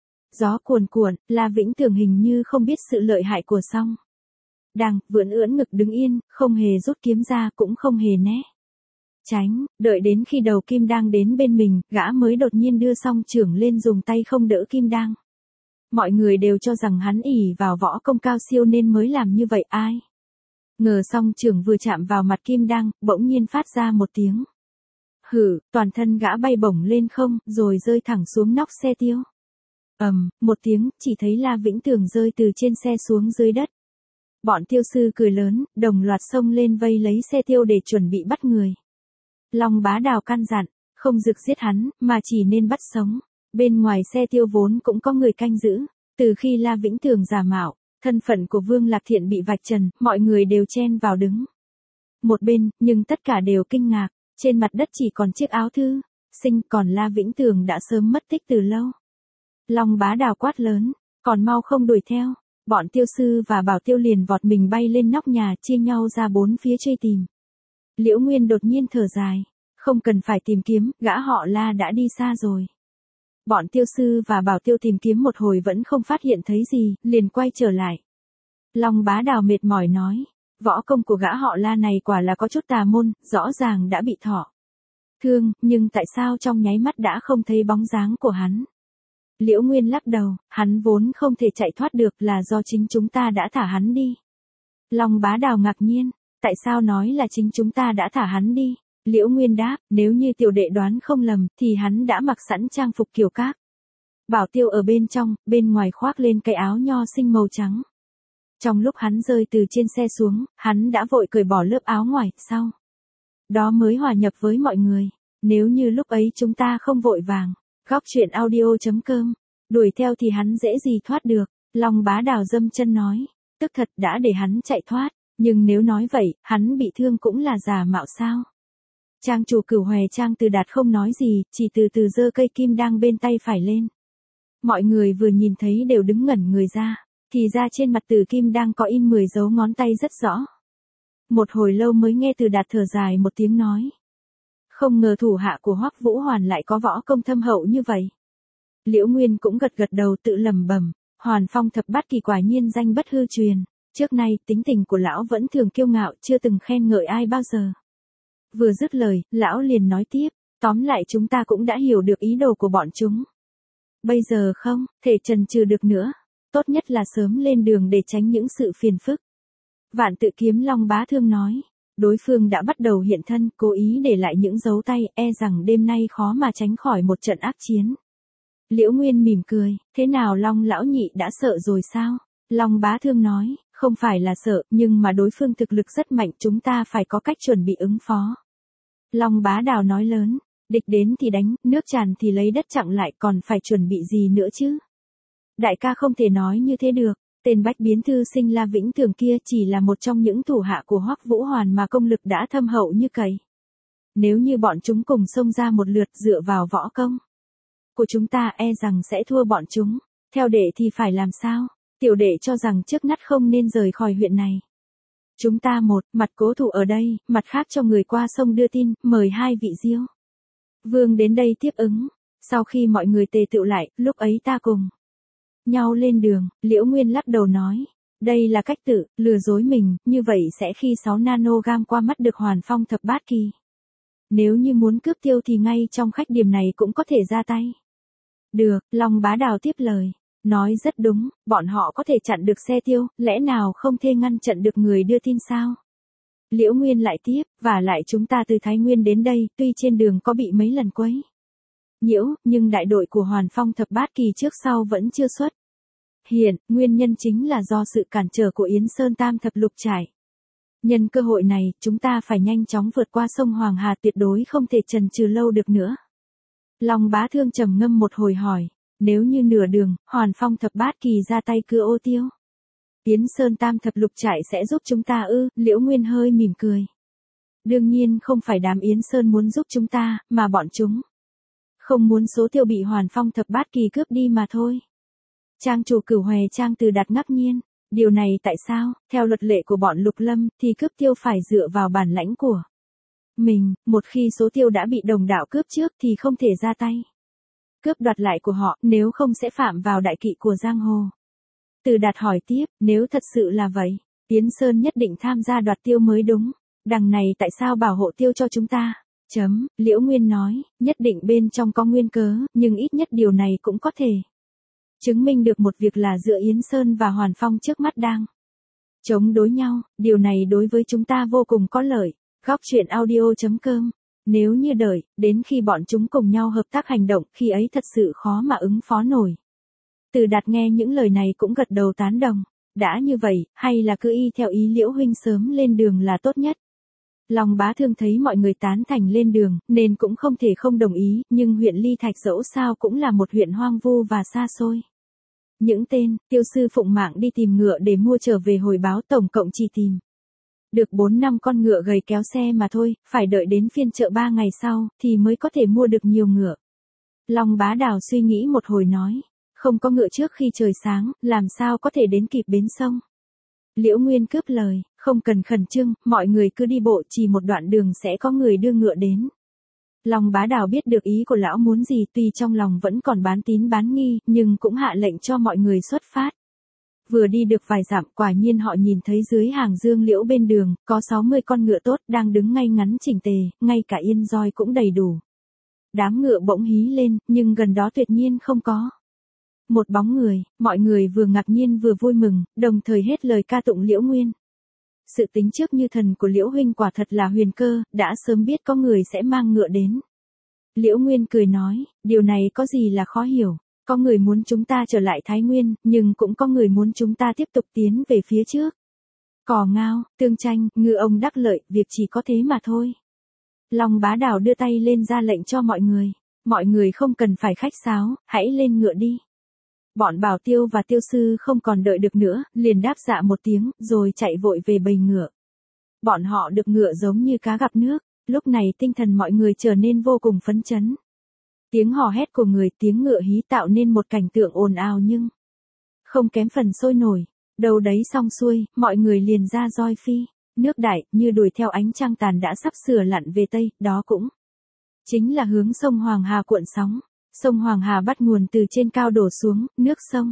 A: Gió cuồn cuộn, La Vĩnh Tường hình như không biết sự lợi hại của song. Đằng, vươn ưỡn ngực đứng yên, không hề rút kiếm ra cũng không hề né. Tránh, đợi đến khi đầu kim đang đến bên mình, gã mới đột nhiên đưa song trưởng lên dùng tay không đỡ kim đang. Mọi người đều cho rằng hắn ỷ vào võ công cao siêu nên mới làm như vậy ai. Ngờ song trưởng vừa chạm vào mặt kim đang, bỗng nhiên phát ra một tiếng. Hử, toàn thân gã bay bổng lên không, rồi rơi thẳng xuống nóc xe tiêu. ầm, um, một tiếng, chỉ thấy La Vĩnh Tường rơi từ trên xe xuống dưới đất. Bọn tiêu sư cười lớn, đồng loạt xông lên vây lấy xe tiêu để chuẩn bị bắt người. Long Bá Đào căn dặn, không rực giết hắn, mà chỉ nên bắt sống. Bên ngoài xe tiêu vốn cũng có người canh giữ. Từ khi La Vĩnh Tường giả mạo, thân phận của Vương Lạc Thiện bị vạch trần, mọi người đều chen vào đứng. Một bên, nhưng tất cả đều kinh ngạc, trên mặt đất chỉ còn chiếc áo thư sinh, còn La Vĩnh Tường đã sớm mất tích từ lâu. Long Bá Đào quát lớn, còn mau không đuổi theo. Bọn tiêu sư và Bảo Tiêu liền vọt mình bay lên nóc nhà, chia nhau ra bốn phía truy tìm. Liễu Nguyên đột nhiên thở dài, không cần phải tìm kiếm, gã họ La đã đi xa rồi. Bọn tiêu sư và Bảo Tiêu tìm kiếm một hồi vẫn không phát hiện thấy gì, liền quay trở lại. Long Bá Đào mệt mỏi nói, võ công của gã họ La này quả là có chút tà môn, rõ ràng đã bị thọ thương, nhưng tại sao trong nháy mắt đã không thấy bóng dáng của hắn? Liễu Nguyên lắc đầu, hắn vốn không thể chạy thoát được là do chính chúng ta đã thả hắn đi. Long Bá Đào ngạc nhiên, tại sao nói là chính chúng ta đã thả hắn đi? Liễu Nguyên đáp, nếu như tiểu đệ đoán không lầm, thì hắn đã mặc sẵn trang phục kiều các. Bảo Tiêu ở bên trong, bên ngoài khoác lên cái áo nho sinh màu trắng. Trong lúc hắn rơi từ trên xe xuống, hắn đã vội cởi bỏ lớp áo ngoài, sau đó mới hòa nhập với mọi người. Nếu như lúc ấy chúng ta không vội vàng, góc truyện audio chấm com, đuổi theo thì hắn dễ gì thoát được. Long Bá Đào dâm chân nói, tức thật đã để hắn chạy thoát, nhưng nếu nói vậy, hắn bị thương cũng là giả mạo sao? Trang chủ Cửu Hòe Trang Từ Đạt không nói gì, chỉ từ từ giơ cây kim đang bên tay phải lên. Mọi người vừa nhìn thấy đều đứng ngẩn người ra, thì ra trên mặt Từ kim đang có in mười dấu ngón tay rất rõ. Một hồi lâu mới nghe Từ Đạt thở dài một tiếng nói, không ngờ thủ hạ của Hoắc Vũ Hoàn lại có võ công thâm hậu như vậy. Liễu Nguyên cũng gật gật đầu tự lẩm bẩm, Hoàn Phong thập bát kỳ quả nhiên danh bất hư truyền, trước nay tính tình của lão vẫn thường kiêu ngạo, chưa từng khen ngợi ai bao giờ. Vừa dứt lời, lão liền nói tiếp, tóm lại chúng ta cũng đã hiểu được ý đồ của bọn chúng. Bây giờ không thể chần chừ được nữa, tốt nhất là sớm lên đường để tránh những sự phiền phức. Vạn Tự Kiếm Long Bá Thương nói, đối phương đã bắt đầu hiện thân, cố ý để lại những dấu tay, e rằng đêm nay khó mà tránh khỏi một trận ác chiến. Liễu Nguyên mỉm cười, thế nào Long lão nhị đã sợ rồi sao? Long Bá Thương nói, không phải là sợ, nhưng mà đối phương thực lực rất mạnh, chúng ta phải có cách chuẩn bị ứng phó. Long Bá Đào nói lớn, địch đến thì đánh, nước tràn thì lấy đất chặn lại, còn phải chuẩn bị gì nữa chứ? Đại ca không thể nói như thế được, tên bách biến thư sinh La Vĩnh Tường kia chỉ là một trong những thủ hạ của Hoắc Vũ Hoàn mà công lực đã thâm hậu như cày. Nếu như bọn chúng cùng xông ra một lượt dựa vào võ công của chúng ta, e rằng sẽ thua bọn chúng. Theo đệ thì phải làm sao? Tiểu đệ cho rằng trước mắt không nên rời khỏi huyện này. Chúng ta một mặt cố thủ ở đây, mặt khác cho người qua sông đưa tin, mời hai vị Diêu vương đến đây tiếp ứng. Sau khi mọi người tề tựu lại, lúc ấy ta cùng nhau lên đường. Liễu Nguyên lắc đầu nói, đây là cách tự lừa dối mình, như vậy sẽ khi sáu nanogam qua mắt được Hoàn Phong thập bát kỳ. Nếu như muốn cướp tiêu thì ngay trong khách điếm này cũng có thể ra tay. Được, Long Bá Đào tiếp lời, nói rất đúng, bọn họ có thể chặn được xe tiêu, lẽ nào không thể ngăn chặn được người đưa tin sao? Liễu Nguyên lại tiếp, và lại chúng ta từ Thái Nguyên đến đây, tuy trên đường có bị mấy lần quấy nhiễu, nhưng đại đội của Hoàn Phong thập bát kỳ trước sau vẫn chưa xuất Hiện, nguyên nhân chính là do sự cản trở của Yến Sơn Tam Thập Lục Trải. Nhân cơ hội này, chúng ta phải nhanh chóng vượt qua sông Hoàng Hà, tuyệt đối không thể chần chừ lâu được nữa. Long Bá Thương trầm ngâm một hồi hỏi, nếu như nửa đường, Hoàn Phong Thập Bát Kỳ ra tay cưa ô tiêu, Yến Sơn Tam Thập Lục Trải sẽ giúp chúng ta ư? Liễu Nguyên hơi mỉm cười. Đương nhiên không phải đám Yến Sơn muốn giúp chúng ta, mà bọn chúng không muốn số tiêu bị Hoàn Phong Thập Bát Kỳ cướp đi mà thôi. Trang chủ Cửu Hòe Trang Từ Đạt ngạc nhiên, điều này tại sao? Theo luật lệ của bọn Lục Lâm thì cướp tiêu phải dựa vào bản lãnh của mình, một khi số tiêu đã bị đồng đạo cướp trước thì không thể ra tay cướp đoạt lại của họ, nếu không sẽ phạm vào đại kỵ của giang hồ. Từ Đạt hỏi tiếp, nếu thật sự là vậy, Yến Sơn nhất định tham gia đoạt tiêu mới đúng. Đằng này tại sao bảo hộ tiêu cho chúng ta? Chấm, Liễu Nguyên nói, nhất định bên trong có nguyên cớ, nhưng ít nhất điều này cũng có thể chứng minh được một việc là giữa Yến Sơn và Hoàn Phong trước mắt đang chống đối nhau, điều này đối với chúng ta vô cùng có lợi. Góc truyện audio chấm com. Nếu như đợi, đến khi bọn chúng cùng nhau hợp tác hành động, khi ấy thật sự khó mà ứng phó nổi. Từ Đạt nghe những lời này cũng gật đầu tán đồng. Đã như vậy, hay là cứ y theo ý Liễu huynh sớm lên đường là tốt nhất. Long Bá Thương thấy mọi người tán thành lên đường, nên cũng không thể không đồng ý, nhưng huyện Ly Thạch dẫu sao cũng là một huyện hoang vu và xa xôi. Những tên, tiêu sư phụng mạng đi tìm ngựa để mua trở về hồi báo tổng cộng chỉ tìm được bốn năm con ngựa gầy kéo xe mà thôi, phải đợi đến phiên chợ ba ngày sau, thì mới có thể mua được nhiều ngựa. Long Bá Đào suy nghĩ một hồi nói, không có ngựa trước khi trời sáng, làm sao có thể đến kịp bến sông. Liễu Nguyên cướp lời, không cần khẩn trương, mọi người cứ đi bộ, chỉ một đoạn đường sẽ có người đưa ngựa đến. Long Bá Đào biết được ý của lão muốn gì, tuy trong lòng vẫn còn bán tín bán nghi, nhưng cũng hạ lệnh cho mọi người xuất phát. Vừa đi được vài dặm, quả nhiên họ nhìn thấy dưới hàng dương liễu bên đường, có sáu mươi con ngựa tốt, đang đứng ngay ngắn chỉnh tề, ngay cả yên roi cũng đầy đủ. Đám ngựa bỗng hí lên, nhưng gần đó tuyệt nhiên không có một bóng người, mọi người vừa ngạc nhiên vừa vui mừng, đồng thời hết lời ca tụng Liễu Nguyên. Sự tính trước như thần của Liễu huynh quả thật là huyền cơ, đã sớm biết có người sẽ mang ngựa đến. Liễu Nguyên cười nói, điều này có gì là khó hiểu, có người muốn chúng ta trở lại Thái Nguyên, nhưng cũng có người muốn chúng ta tiếp tục tiến về phía trước. Cò ngao, tương tranh, ngư ông đắc lợi, việc chỉ có thế mà thôi. Long Bá Đào đưa tay lên ra lệnh cho mọi người, mọi người không cần phải khách sáo, hãy lên ngựa đi. Bọn Bảo Tiêu và Tiêu Sư không còn đợi được nữa, liền đáp dạ một tiếng, rồi chạy vội về bầy ngựa. Bọn họ được ngựa giống như cá gặp nước, lúc này tinh thần mọi người trở nên vô cùng phấn chấn. Tiếng hò hét của người, tiếng ngựa hí tạo nên một cảnh tượng ồn ào nhưng không kém phần sôi nổi. Đâu đấy xong xuôi, mọi người liền ra roi phi, nước đại, như đuổi theo ánh trăng tàn đã sắp sửa lặn về Tây, đó cũng chính là hướng sông Hoàng Hà cuộn sóng. Sông Hoàng Hà bắt nguồn từ trên cao đổ xuống, nước sông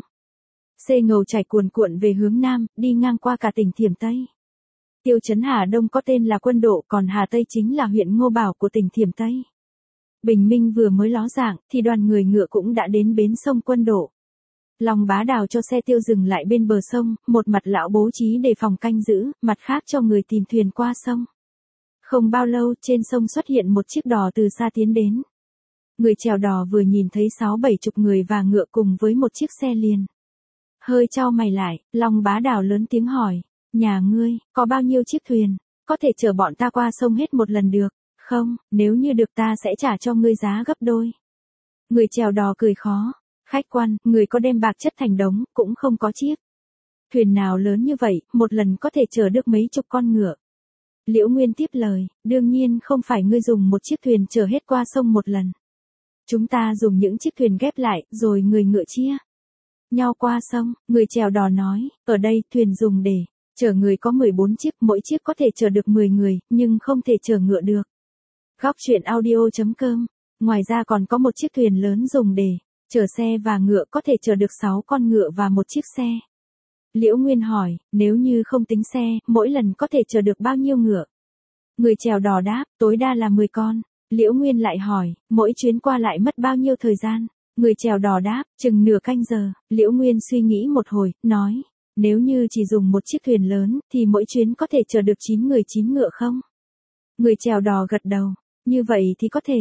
A: Xê Ngầu chảy cuồn cuộn về hướng Nam, đi ngang qua cả tỉnh Thiểm Tây. Tiêu trấn Hà Đông có tên là Quân Độ, còn Hà Tây chính là huyện Ngô Bảo của tỉnh Thiểm Tây. Bình minh vừa mới ló dạng, thì đoàn người ngựa cũng đã đến bến sông Quân Độ. Long Bá Đào cho xe tiêu dừng lại bên bờ sông, một mặt lão bố trí đề phòng canh giữ, mặt khác cho người tìm thuyền qua sông. Không bao lâu, trên sông xuất hiện một chiếc đò từ xa tiến đến. Người chèo đò vừa nhìn thấy sáu bảy chục người và ngựa cùng với một chiếc xe liền hơi chau mày lại, Long Bá Đào lớn tiếng hỏi, nhà ngươi, có bao nhiêu chiếc thuyền, có thể chở bọn ta qua sông hết một lần được, không, nếu như được ta sẽ trả cho ngươi giá gấp đôi. Người chèo đò cười khó, khách quan, người có đem bạc chất thành đống, cũng không có chiếc thuyền nào lớn như vậy, một lần có thể chở được mấy chục con ngựa. Liễu Nguyên tiếp lời, đương nhiên không phải ngươi dùng một chiếc thuyền chở hết qua sông một lần. Chúng ta dùng những chiếc thuyền ghép lại, rồi người ngựa chia nhau qua sông. Người chèo đò nói, ở đây thuyền dùng để chở người có mười bốn chiếc, mỗi chiếc có thể chở được mười người, nhưng không thể chở ngựa được. Góc truyện audio chấm com. Ngoài ra còn có một chiếc thuyền lớn dùng để chở xe và ngựa, có thể chở được sáu con ngựa và một chiếc xe. Liễu Nguyên hỏi, nếu như không tính xe, mỗi lần có thể chở được bao nhiêu ngựa? Người chèo đò đáp, tối đa là mười con. Liễu Nguyên lại hỏi, mỗi chuyến qua lại mất bao nhiêu thời gian? Người chèo đò đáp, chừng nửa canh giờ. Liễu Nguyên suy nghĩ một hồi, nói, nếu như chỉ dùng một chiếc thuyền lớn, thì mỗi chuyến có thể chở được chín người chín ngựa không? Người chèo đò gật đầu, như vậy thì có thể.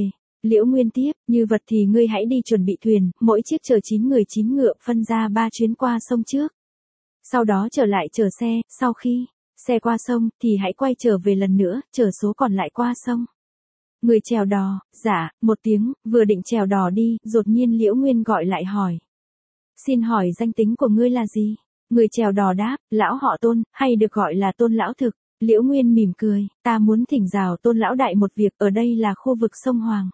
A: Liễu Nguyên tiếp, như vật thì ngươi hãy đi chuẩn bị thuyền, mỗi chiếc chở chín người chín ngựa phân ra ba chuyến qua sông trước. Sau đó trở lại chở xe, sau khi xe qua sông thì hãy quay trở về lần nữa, chở số còn lại qua sông. Người chèo đò, dạ, một tiếng, vừa định chèo đò đi, đột nhiên Liễu Nguyên gọi lại hỏi. Xin hỏi danh tính của ngươi là gì? Người chèo đò đáp, lão họ Tôn, hay được gọi là Tôn lão thực. Liễu Nguyên mỉm cười, ta muốn thỉnh giáo Tôn lão đại một việc, ở đây là khu vực sông Hoàng.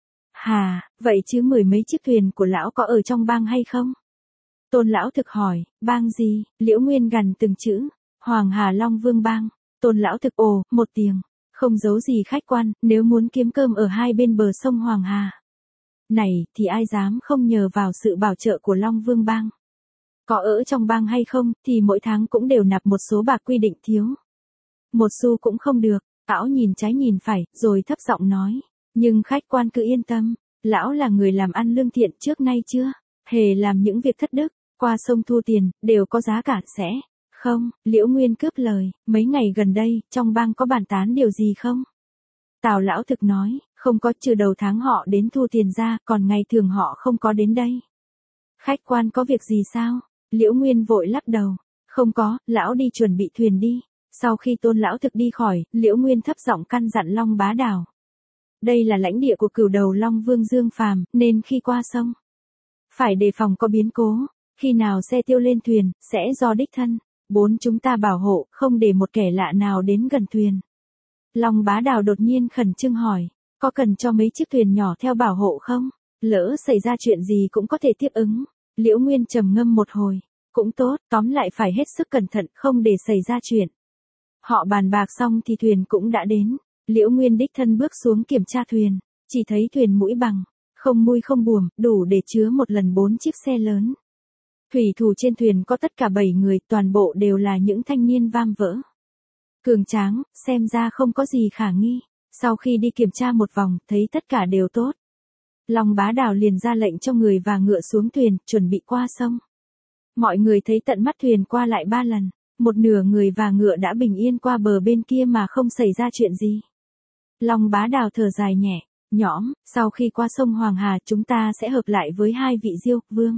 A: Hà, vậy chứ mười mấy chiếc thuyền của lão có ở trong bang hay không? Tôn lão thực hỏi, bang gì? Liễu Nguyên gằn từng chữ, Hoàng Hà Long Vương bang. Tôn lão thực ồ, một tiếng, không giấu gì khách quan, nếu muốn kiếm cơm ở hai bên bờ sông Hoàng Hà này thì ai dám không nhờ vào sự bảo trợ của Long Vương bang. Có ở trong bang hay không thì mỗi tháng cũng đều nạp một số bạc quy định thiếu. Một xu cũng không được. Lão nhìn trái nhìn phải, rồi thấp giọng nói. Nhưng khách quan cứ yên tâm, lão là người làm ăn lương thiện trước nay chưa hề làm những việc thất đức, qua sông thu tiền, đều có giá cả sẽ. Không, Liễu Nguyên cướp lời, mấy ngày gần đây, trong bang có bàn tán điều gì không? Tào lão thực nói, không có, trừ đầu tháng họ đến thu tiền ra, còn ngày thường họ không có đến đây. Khách quan có việc gì sao? Liễu Nguyên vội lắc đầu, không có, lão đi chuẩn bị thuyền đi. Sau khi Tôn lão thực đi khỏi, Liễu Nguyên thấp giọng căn dặn Long Bá Đào. Đây là lãnh địa của cửu đầu Long Vương Dương Phàm, nên khi qua sông, phải đề phòng có biến cố, khi nào xe tiêu lên thuyền, sẽ do đích thân, bốn chúng ta bảo hộ, không để một kẻ lạ nào đến gần thuyền. Long Bá Đào đột nhiên khẩn trương hỏi, có cần cho mấy chiếc thuyền nhỏ theo bảo hộ không? Lỡ xảy ra chuyện gì cũng có thể tiếp ứng. Liễu Nguyên trầm ngâm một hồi, cũng tốt, tóm lại phải hết sức cẩn thận, không để xảy ra chuyện. Họ bàn bạc xong thì thuyền cũng đã đến. Liễu Nguyên đích thân bước xuống kiểm tra thuyền, chỉ thấy thuyền mũi bằng, không mui không buồm, đủ để chứa một lần bốn chiếc xe lớn. Thủy thủ trên thuyền có tất cả bảy người, toàn bộ đều là những thanh niên vam vỡ, cường tráng, xem ra không có gì khả nghi. Sau khi đi kiểm tra một vòng, thấy tất cả đều tốt. Long Bá Đào liền ra lệnh cho người và ngựa xuống thuyền, chuẩn bị qua sông. Mọi người thấy tận mắt thuyền qua lại ba lần, một nửa người và ngựa đã bình yên qua bờ bên kia mà không xảy ra chuyện gì. Long Bá Đào thở dài nhẹ, nhõm, sau khi qua sông Hoàng Hà chúng ta sẽ hợp lại với hai vị Diêu, Vương.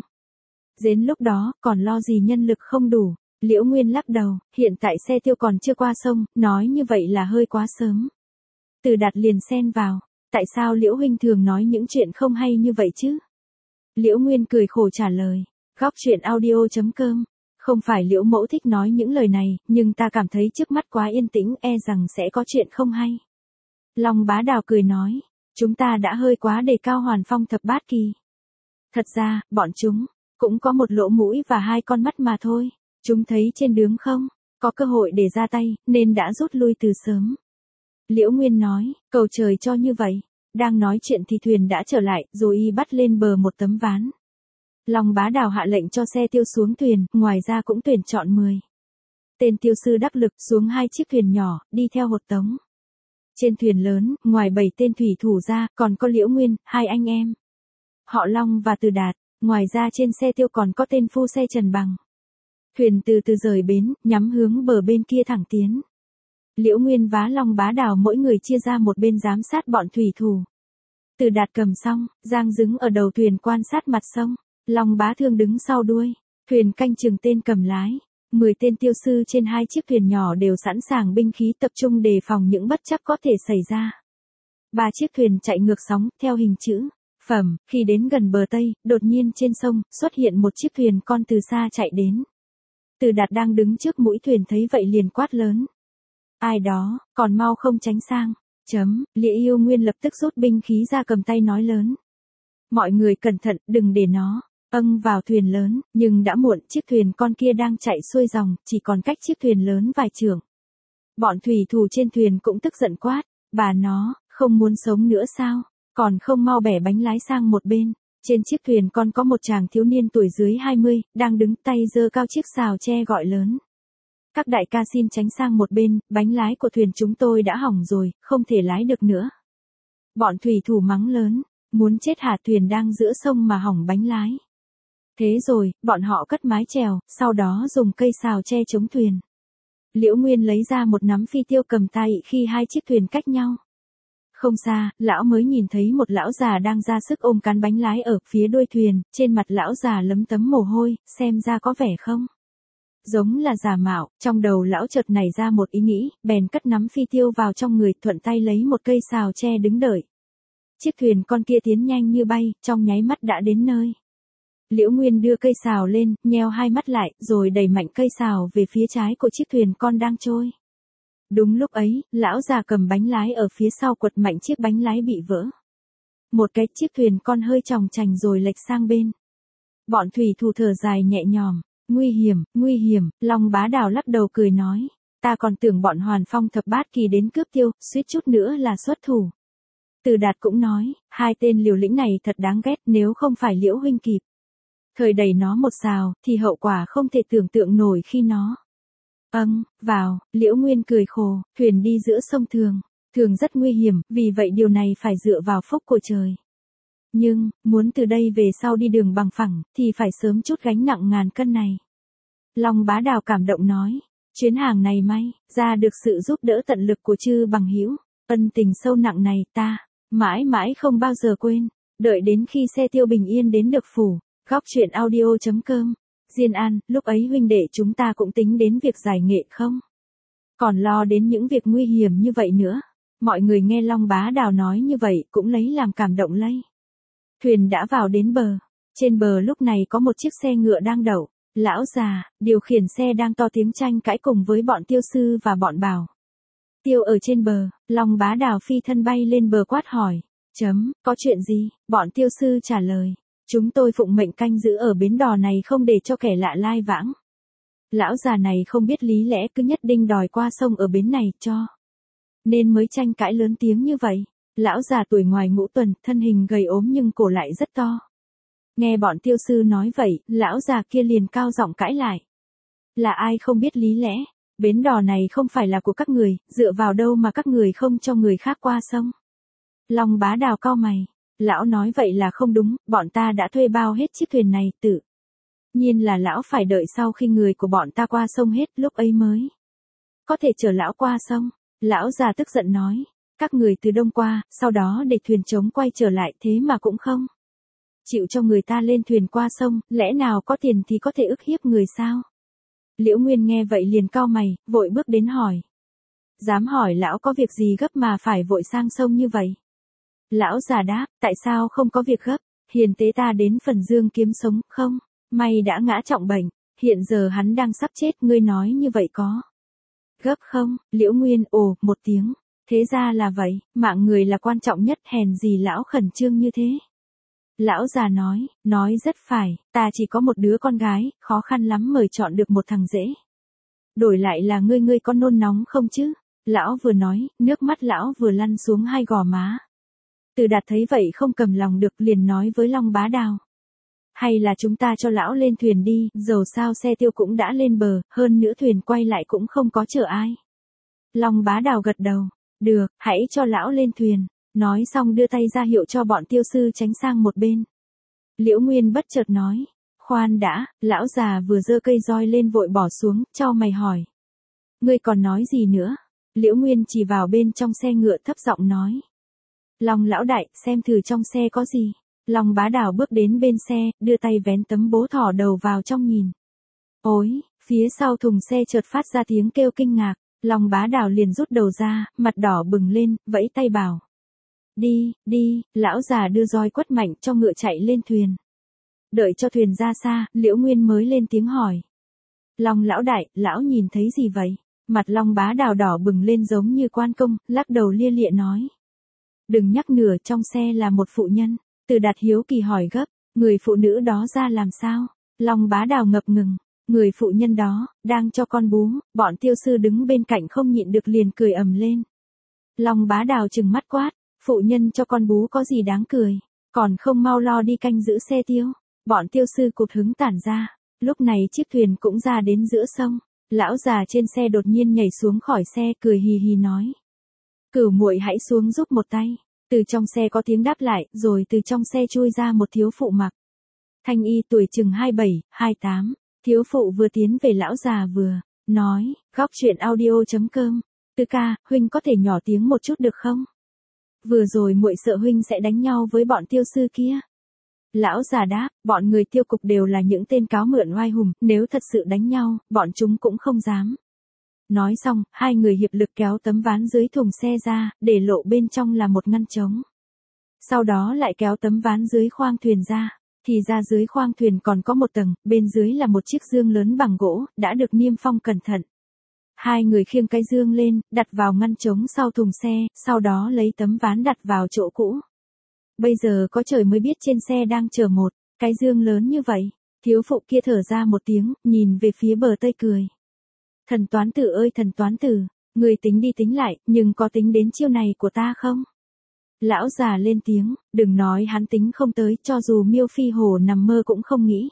A: Đến lúc đó, còn lo gì nhân lực không đủ. Liễu Nguyên lắc đầu, hiện tại xe tiêu còn chưa qua sông, nói như vậy là hơi quá sớm. Từ Đạt liền xen vào, tại sao Liễu huynh thường nói những chuyện không hay như vậy chứ? Liễu Nguyên cười khổ trả lời, góc truyện audio chấm com. Không phải Liễu mẫu thích nói những lời này, nhưng ta cảm thấy trước mắt quá yên tĩnh, e rằng sẽ có chuyện không hay. Long Bá Đào cười nói, chúng ta đã hơi quá đề cao Hoàn Phong thập bát kỳ. Thật ra, bọn chúng cũng có một lỗ mũi và hai con mắt mà thôi. Chúng thấy trên đường không có cơ hội để ra tay, nên đã rút lui từ sớm. Liễu Nguyên nói, cầu trời cho như vậy. Đang nói chuyện thì thuyền đã trở lại, rồi y bắt lên bờ một tấm ván. Long Bá Đào hạ lệnh cho xe tiêu xuống thuyền, ngoài ra cũng tuyển chọn mười tên tiêu sư đắc lực xuống hai chiếc thuyền nhỏ, đi theo hột tống. Trên thuyền lớn, ngoài bảy tên thủy thủ ra, còn có Liễu Nguyên, hai anh em họ Long và Từ Đạt, ngoài ra trên xe tiêu còn có tên phu xe Trần Bằng. Thuyền từ từ rời bến, nhắm hướng bờ bên kia thẳng tiến. Liễu Nguyên vá Long Bá Đào mỗi người chia ra một bên giám sát bọn thủy thủ. Từ Đạt cầm song, giang dứng ở đầu thuyền quan sát mặt sông. Long Bá Thương đứng sau đuôi, thuyền canh chừng tên cầm lái. Mười tên tiêu sư trên hai chiếc thuyền nhỏ đều sẵn sàng binh khí tập trung đề phòng những bất trắc có thể xảy ra. Ba chiếc thuyền chạy ngược sóng, theo hình chữ phẩm, khi đến gần bờ Tây, đột nhiên trên sông, xuất hiện một chiếc thuyền con từ xa chạy đến. Từ Đạt đang đứng trước mũi thuyền thấy vậy liền quát lớn. Ai đó, còn mau không tránh sang. Chấm, Liễu Yêu Nguyên lập tức rút binh khí ra cầm tay nói lớn. Mọi người cẩn thận, đừng để nó âng vào thuyền lớn, nhưng đã muộn, chiếc thuyền con kia đang chạy xuôi dòng, chỉ còn cách chiếc thuyền lớn vài trượng. Bọn thủy thủ trên thuyền cũng tức giận quát, bà nó, không muốn sống nữa sao, còn không mau bẻ bánh lái sang một bên. Trên chiếc thuyền con có một chàng thiếu niên tuổi dưới hai mươi, đang đứng tay giơ cao chiếc sào tre gọi lớn. Các đại ca xin tránh sang một bên, bánh lái của thuyền chúng tôi đã hỏng rồi, không thể lái được nữa. Bọn thủy thủ mắng lớn, muốn chết hả, thuyền đang giữa sông mà hỏng bánh lái. Thế rồi, bọn họ cất mái chèo, sau đó dùng cây sào che chống thuyền. Liễu Nguyên lấy ra một nắm phi tiêu cầm tay khi hai chiếc thuyền cách nhau Không xa, lão mới nhìn thấy một lão già đang ra sức ôm cán bánh lái ở phía đuôi thuyền, trên mặt lão già lấm tấm mồ hôi, xem ra có vẻ không giống là giả mạo. Trong đầu lão chợt nảy ra một ý nghĩ, bèn cất nắm phi tiêu vào trong người, thuận tay lấy một cây sào tre đứng đợi. Chiếc thuyền con kia tiến nhanh như bay, trong nháy mắt đã đến nơi. Liễu Nguyên đưa cây sào lên, nheo hai mắt lại, rồi đẩy mạnh cây sào về phía trái của chiếc thuyền con đang trôi. Đúng lúc ấy, lão già cầm bánh lái ở phía sau quật mạnh chiếc bánh lái bị vỡ. Một cái chiếc thuyền con hơi chòng chành rồi lệch sang bên. Bọn thủy thủ thở dài nhẹ nhõm. Nguy hiểm, nguy hiểm, Long Bá Đào lắc đầu cười nói. Ta còn tưởng bọn Hoàn Phong thập bát kỳ đến cướp tiêu, suýt chút nữa là xuất thủ. Từ Đạt cũng nói, hai tên liều lĩnh này thật đáng ghét, nếu không phải Liễu huynh kịp thời đẩy nó một xào, thì hậu quả không thể tưởng tượng nổi khi nó. Âng, vào, Liễu Nguyên cười khổ, thuyền đi giữa sông Thường. Thường rất nguy hiểm, vì vậy điều này phải dựa vào phúc của trời. Nhưng, muốn từ đây về sau đi đường bằng phẳng, thì phải sớm chút gánh nặng ngàn cân này. Long Bá Đào cảm động nói, chuyến hàng này may, ra được sự giúp đỡ tận lực của chư bằng hữu, ân tình sâu nặng này ta, mãi mãi không bao giờ quên, đợi đến khi xe tiêu bình yên đến được phủ. Góc truyện audio chấm com. Diên An, lúc ấy huynh đệ chúng ta cũng tính đến việc giải nghệ không? Còn lo đến những việc nguy hiểm như vậy nữa. Mọi người nghe Long Bá Đào nói như vậy cũng lấy làm cảm động lây. Thuyền đã vào đến bờ. Trên bờ lúc này có một chiếc xe ngựa đang đậu. Lão già, điều khiển xe đang to tiếng tranh cãi cùng với bọn Tiêu Sư và bọn Bảo. Tiêu ở trên bờ, Long Bá Đào phi thân bay lên bờ quát hỏi. Chấm, có chuyện gì? Bọn Tiêu Sư trả lời. Chúng tôi phụng mệnh canh giữ ở bến đò này không để cho kẻ lạ lai vãng. Lão già này không biết lý lẽ cứ nhất định đòi qua sông ở bến này cho. Nên mới tranh cãi lớn tiếng như vậy. Lão già tuổi ngoài ngũ tuần, thân hình gầy ốm nhưng cổ lại rất to. Nghe bọn Tiêu Sư nói vậy, lão già kia liền cao giọng cãi lại. Là ai không biết lý lẽ? Bến đò này không phải là của các người, dựa vào đâu mà các người không cho người khác qua sông? Long Bá Đào cau mày. Lão nói vậy là không đúng, bọn ta đã thuê bao hết chiếc thuyền này, tự nhiên là lão phải đợi sau khi người của bọn ta qua sông hết, lúc ấy mới có thể chở lão qua sông. Lão già tức giận nói, các người từ đông qua, sau đó để thuyền trống quay trở lại, thế mà cũng không chịu cho người ta lên thuyền qua sông, lẽ nào có tiền thì có thể ức hiếp người sao? Liễu Nguyên nghe vậy liền cau mày, vội bước đến hỏi. Dám hỏi lão có việc gì gấp mà phải vội sang sông như vậy? Lão già đáp, tại sao không có việc gấp, hiền tế ta đến Phần Dương kiếm sống, không, may đã ngã trọng bệnh, hiện giờ hắn đang sắp chết, ngươi nói như vậy có gấp không? Liễu Nguyên ồ một tiếng, thế ra là vậy, mạng người là quan trọng nhất, hèn gì lão khẩn trương như thế. Lão già nói, nói rất phải, ta chỉ có một đứa con gái, khó khăn lắm mới chọn được một thằng dễ. Đổi lại là ngươi ngươi có nôn nóng không chứ? Lão vừa nói, nước mắt lão vừa lăn xuống hai gò má. Từ Đạt thấy vậy không cầm lòng được, liền nói với Long Bá Đào. Hay là chúng ta cho lão lên thuyền đi, dầu sao xe tiêu cũng đã lên bờ, hơn nữa thuyền quay lại cũng không có chở ai. Long Bá Đào gật đầu, được, hãy cho lão lên thuyền. Nói xong đưa tay ra hiệu cho bọn Tiêu Sư tránh sang một bên. Liễu Nguyên bất chợt nói, khoan đã, lão già vừa giơ cây roi lên vội bỏ xuống, chau mày hỏi. Ngươi còn nói gì nữa? Liễu Nguyên chỉ vào bên trong xe ngựa thấp giọng nói. Long lão đại, xem thử trong xe có gì. Long Bá Đào bước đến bên xe, đưa tay vén tấm bố thỏ đầu vào trong nhìn. Ôi, phía sau thùng xe chợt phát ra tiếng kêu kinh ngạc. Long Bá Đào liền rút đầu ra, mặt đỏ bừng lên, vẫy tay bảo. Đi, đi, lão già đưa roi quất mạnh cho ngựa chạy lên thuyền. Đợi cho thuyền ra xa, Liễu Nguyên mới lên tiếng hỏi. Long lão đại, lão nhìn thấy gì vậy? Mặt Long Bá Đào đỏ bừng lên giống như quan công, lắc đầu lia lịa nói. Đừng nhắc nửa, trong xe là một phụ nhân. Từ Đạt hiếu kỳ hỏi gấp, người phụ nữ đó ra làm sao? Long Bá Đào ngập ngừng, người phụ nhân đó, đang cho con bú, bọn Tiêu Sư đứng bên cạnh không nhịn được liền cười ầm lên. Long Bá Đào trừng mắt quát, phụ nhân cho con bú có gì đáng cười, còn không mau lo đi canh giữ xe tiêu. Bọn Tiêu Sư cụt hứng tản ra, lúc này chiếc thuyền cũng ra đến giữa sông. Lão già trên xe đột nhiên nhảy xuống khỏi xe cười hì hì nói. Cửu muội hãy xuống giúp một tay. Từ trong xe có tiếng đáp lại, rồi từ trong xe chui ra một thiếu phụ mặc thanh y tuổi chừng hai mươi bảy, hai mươi tám. Thiếu phụ vừa tiến về lão già vừa nói, góc truyện audio chấm com. Tư ca, huynh có thể nhỏ tiếng một chút được không? Vừa rồi muội sợ huynh sẽ đánh nhau với bọn tiêu sư kia. Lão già đáp, bọn người tiêu cục đều là những tên cáo mượn oai hùng, nếu thật sự đánh nhau, bọn chúng cũng không dám. Nói xong, hai người hiệp lực kéo tấm ván dưới thùng xe ra, để lộ bên trong là một ngăn trống. Sau đó lại kéo tấm ván dưới khoang thuyền ra, thì ra dưới khoang thuyền còn có một tầng, bên dưới là một chiếc dương lớn bằng gỗ, đã được niêm phong cẩn thận. Hai người khiêng cái dương lên, đặt vào ngăn trống sau thùng xe, sau đó lấy tấm ván đặt vào chỗ cũ. Bây giờ có trời mới biết trên xe đang chở một cái dương lớn như vậy. Thiếu phụ kia thở ra một tiếng, nhìn về phía bờ Tây cười. Thần toán tử ơi thần toán tử, người tính đi tính lại, nhưng có tính đến chiêu này của ta không? Lão già lên tiếng, đừng nói hắn tính không tới, cho dù Miêu Phi Hồ nằm mơ cũng không nghĩ.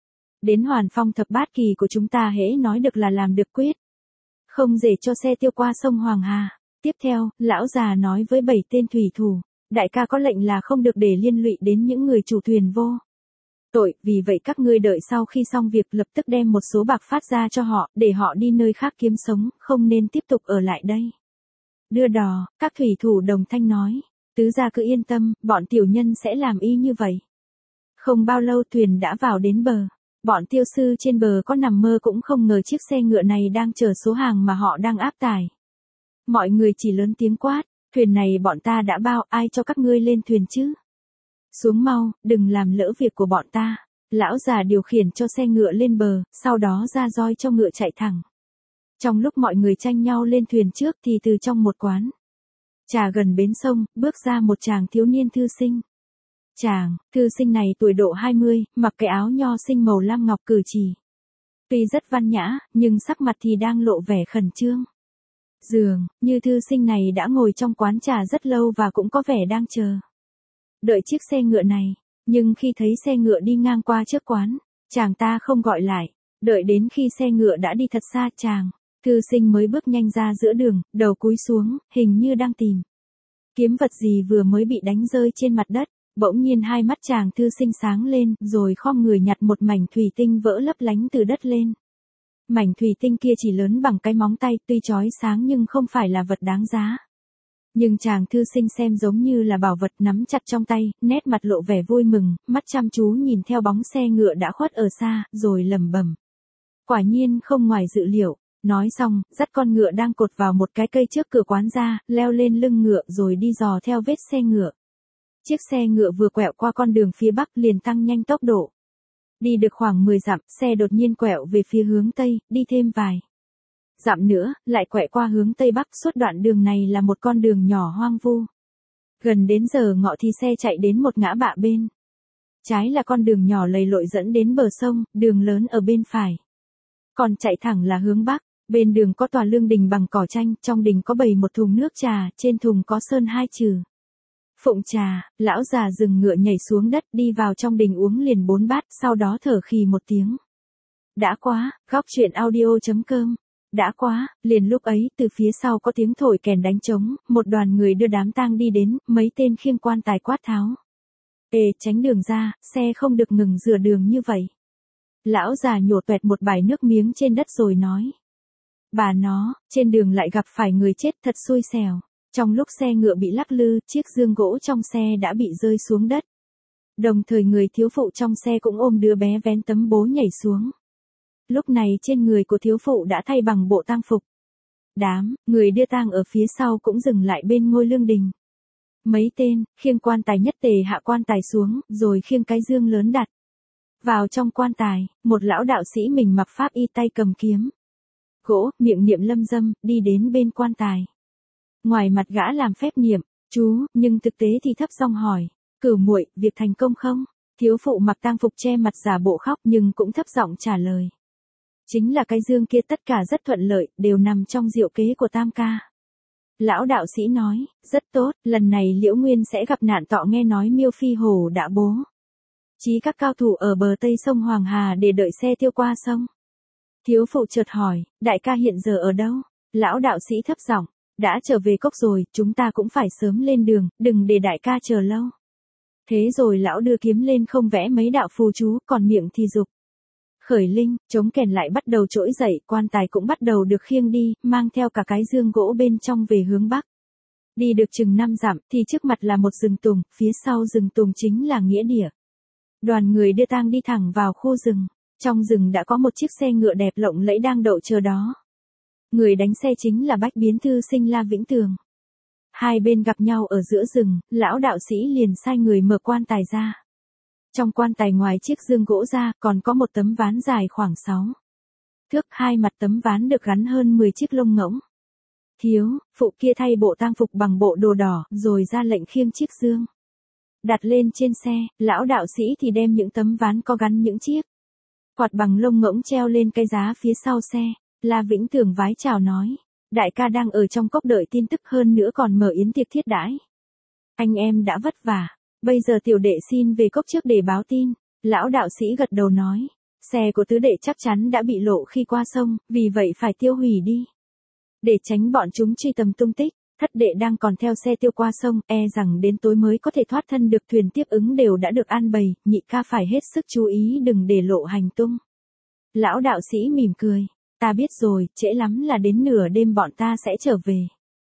A: Đến hoàn phong thập bát kỳ của chúng ta hễ nói được là làm được quyết. Không dễ cho xe tiêu qua sông Hoàng Hà. Tiếp theo, lão già nói với bảy tên thủy thủ, đại ca có lệnh là không được để liên lụy đến những người chủ thuyền vô tội, vì vậy các ngươi đợi sau khi xong việc lập tức đem một số bạc phát ra cho họ, để họ đi nơi khác kiếm sống, không nên tiếp tục ở lại đây. Đưa đò, các thủy thủ đồng thanh nói, tứ gia cứ yên tâm, bọn tiểu nhân sẽ làm y như vậy. Không bao lâu thuyền đã vào đến bờ. Bọn tiêu sư trên bờ có nằm mơ cũng không ngờ chiếc xe ngựa này đang chở số hàng mà họ đang áp tải. Mọi người chỉ lớn tiếng quát, thuyền này bọn ta đã bao, ai cho các ngươi lên thuyền chứ? Xuống mau, đừng làm lỡ việc của bọn ta. Lão già điều khiển cho xe ngựa lên bờ, sau đó ra roi cho ngựa chạy thẳng. Trong lúc mọi người tranh nhau lên thuyền trước thì từ trong một quán trà gần bến sông, bước ra một chàng thiếu niên thư sinh. Chàng, thư sinh này tuổi độ hai mươi, mặc cái áo nho sinh màu lam ngọc, cử chỉ tuy rất văn nhã, nhưng sắc mặt thì đang lộ vẻ khẩn trương. Dường như thư sinh này đã ngồi trong quán trà rất lâu và cũng có vẻ đang chờ đợi chiếc xe ngựa này, nhưng khi thấy xe ngựa đi ngang qua trước quán, chàng ta không gọi lại, đợi đến khi xe ngựa đã đi thật xa, chàng thư sinh mới bước nhanh ra giữa đường, đầu cúi xuống, hình như đang tìm kiếm vật gì vừa mới bị đánh rơi trên mặt đất. Bỗng nhiên hai mắt chàng thư sinh sáng lên, rồi khom người nhặt một mảnh thủy tinh vỡ lấp lánh từ đất lên. Mảnh thủy tinh kia chỉ lớn bằng cái móng tay, tuy chói sáng nhưng không phải là vật đáng giá. Nhưng chàng thư sinh xem giống như là bảo vật, nắm chặt trong tay, nét mặt lộ vẻ vui mừng, mắt chăm chú nhìn theo bóng xe ngựa đã khuất ở xa, rồi lẩm bẩm. Quả nhiên không ngoài dự liệu. Nói xong, dắt con ngựa đang cột vào một cái cây trước cửa quán ra, leo lên lưng ngựa rồi đi dò theo vết xe ngựa. Chiếc xe ngựa vừa quẹo qua con đường phía bắc liền tăng nhanh tốc độ. Đi được khoảng mười dặm, xe đột nhiên quẹo về phía hướng tây, đi thêm vài dặm nữa, lại quẹo qua hướng tây bắc. Suốt đoạn đường này là một con đường nhỏ hoang vu. Gần đến giờ ngọ thì xe chạy đến một ngã bạ bên trái là con đường nhỏ lầy lội dẫn đến bờ sông, đường lớn ở bên phải. Còn chạy thẳng là hướng bắc, bên đường có tòa lương đình bằng cỏ tranh, trong đình có bày một thùng nước trà, trên thùng có sơn hai chữ Phụng trà. Lão già dừng ngựa nhảy xuống đất, đi vào trong đình uống liền bốn bát, sau đó thở khì một tiếng. Đã quá, góc truyện audio chấm com. Đã quá, liền lúc ấy, từ phía sau có tiếng thổi kèn đánh trống, một đoàn người đưa đám tang đi đến, mấy tên khiêng quan tài quát tháo. Ê, tránh đường ra, xe không được ngừng rửa đường như vậy. Lão già nhổ toẹt một bãi nước miếng trên đất rồi nói. Bà nó, trên đường lại gặp phải người chết, thật xui xẻo. Trong lúc xe ngựa bị lắc lư, chiếc dương gỗ trong xe đã bị rơi xuống đất. Đồng thời người thiếu phụ trong xe cũng ôm đứa bé vén tấm bố nhảy xuống. Lúc này trên người của thiếu phụ đã thay bằng bộ tang phục. Đám người đưa tang ở phía sau cũng dừng lại bên ngôi lương đình. Mấy tên khiêng quan tài nhất tề hạ quan tài xuống, rồi khiêng cái dương lớn đặt vào trong quan tài. Một lão đạo sĩ mình mặc pháp y, tay cầm kiếm gỗ, miệng niệm lâm dâm, đi đến bên quan tài. Ngoài mặt gã làm phép niệm chú, nhưng thực tế thì thấp giọng hỏi, cửu muội, việc thành công không? Thiếu phụ mặc tang phục che mặt giả bộ khóc nhưng cũng thấp giọng trả lời. Chính là cái dương kia, tất cả rất thuận lợi, đều nằm trong diệu kế của Tam ca. Lão đạo sĩ nói, rất tốt, lần này Liễu Nguyên sẽ gặp nạn tọ, nghe nói Miêu Phi Hồ đã bố trí các cao thủ ở bờ tây sông Hoàng Hà để đợi xe tiêu qua sông. Thiếu phụ chợt hỏi, đại ca hiện giờ ở đâu? Lão đạo sĩ thấp giọng, đã trở về cốc rồi, chúng ta cũng phải sớm lên đường, đừng để đại ca chờ lâu. Thế rồi lão đưa kiếm lên không vẽ mấy đạo phù chú, còn miệng thì dục khởi linh, trống kèn lại bắt đầu trỗi dậy, quan tài cũng bắt đầu được khiêng đi, mang theo cả cái dương gỗ bên trong về hướng bắc. Đi được chừng năm dặm thì trước mặt là một rừng tùng, phía sau rừng tùng chính là nghĩa địa. Đoàn người đưa tang đi thẳng vào khu rừng. Trong rừng đã có một chiếc xe ngựa đẹp lộng lẫy đang đậu chờ đó. Người đánh xe chính là Bách Biến Thư Sinh La Vĩnh Tường. Hai bên gặp nhau ở giữa rừng, lão đạo sĩ liền sai người mở quan tài ra. Trong quan tài ngoài chiếc dương gỗ ra còn có một tấm ván dài khoảng sáu thước, hai mặt tấm ván được gắn hơn mười chiếc lông ngỗng. Thiếu, phụ kia thay bộ tang phục bằng bộ đồ đỏ rồi ra lệnh khiêng chiếc dương. Đặt lên trên xe, lão đạo sĩ thì đem những tấm ván có gắn những chiếc quạt bằng lông ngỗng treo lên cái giá phía sau xe. La Vĩnh Tường vái chào nói, đại ca đang ở trong cốc đợi tin tức, hơn nữa còn mở yến tiệc thiết đãi. Anh em đã vất vả, bây giờ tiểu đệ xin về cốc trước để báo tin. Lão đạo sĩ gật đầu nói, xe của tứ đệ chắc chắn đã bị lộ khi qua sông, vì vậy phải tiêu hủy đi. Để tránh bọn chúng truy tầm tung tích, thất đệ đang còn theo xe tiêu qua sông, e rằng đến tối mới có thể thoát thân được, thuyền tiếp ứng đều đã được an bày, nhị ca phải hết sức chú ý đừng để lộ hành tung. Lão đạo sĩ mỉm cười, ta biết rồi, trễ lắm là đến nửa đêm bọn ta sẽ trở về.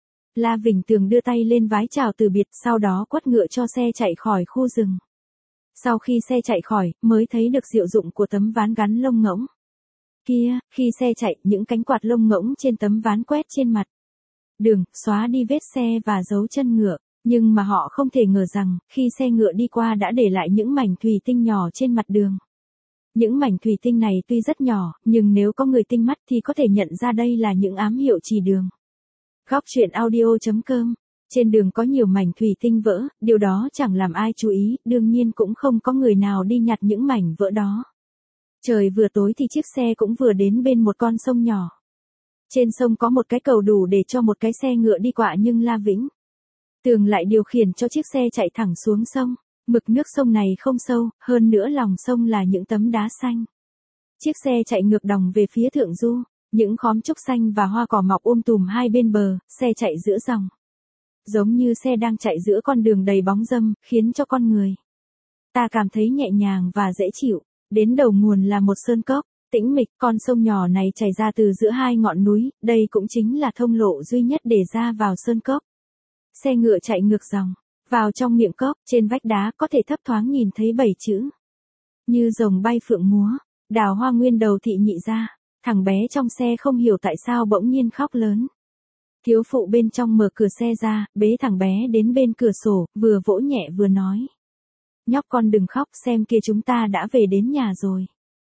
A: La Vĩnh Tường đưa tay lên vái chào từ biệt, sau đó quất ngựa cho xe chạy khỏi khu rừng. Sau khi xe chạy khỏi, mới thấy được diệu dụng của tấm ván gắn lông ngỗng. Kia, khi xe chạy, những cánh quạt lông ngỗng trên tấm ván quét trên mặt đường, xóa đi vết xe và dấu chân ngựa, nhưng mà họ không thể ngờ rằng, khi xe ngựa đi qua đã để lại những mảnh thủy tinh nhỏ trên mặt đường. Những mảnh thủy tinh này tuy rất nhỏ, nhưng nếu có người tinh mắt thì có thể nhận ra đây là những ám hiệu chỉ đường. Góc truyện audio chấm com. Trên đường có nhiều mảnh thủy tinh vỡ, điều đó chẳng làm ai chú ý, đương nhiên cũng không có người nào đi nhặt những mảnh vỡ đó. Trời vừa tối thì chiếc xe cũng vừa đến bên một con sông nhỏ. Trên sông có một cái cầu đủ để cho một cái xe ngựa đi qua, nhưng La Vĩnh Tường lại điều khiển cho chiếc xe chạy thẳng xuống sông. Mực nước sông này không sâu, hơn nữa lòng sông là những tấm đá xanh. Chiếc xe chạy ngược dòng về phía thượng du, những khóm trúc xanh và hoa cỏ mọc um tùm hai bên bờ, xe chạy giữa dòng. Giống như xe đang chạy giữa con đường đầy bóng râm, khiến cho con người ta cảm thấy nhẹ nhàng và dễ chịu. Đến đầu nguồn là một sơn cốc, tĩnh mịch, con sông nhỏ này chảy ra từ giữa hai ngọn núi, đây cũng chính là thông lộ duy nhất để ra vào sơn cốc. Xe ngựa chạy ngược dòng, vào trong miệng cốc, trên vách đá có thể thấp thoáng nhìn thấy bảy chữ. Như rồng bay phượng múa, Đào Hoa Nguyên đầu thị nhị gia. Thằng bé trong xe không hiểu tại sao bỗng nhiên khóc lớn. Thiếu phụ bên trong mở cửa xe ra, bế thằng bé đến bên cửa sổ, vừa vỗ nhẹ vừa nói. Nhóc con đừng khóc, xem kia chúng ta đã về đến nhà rồi.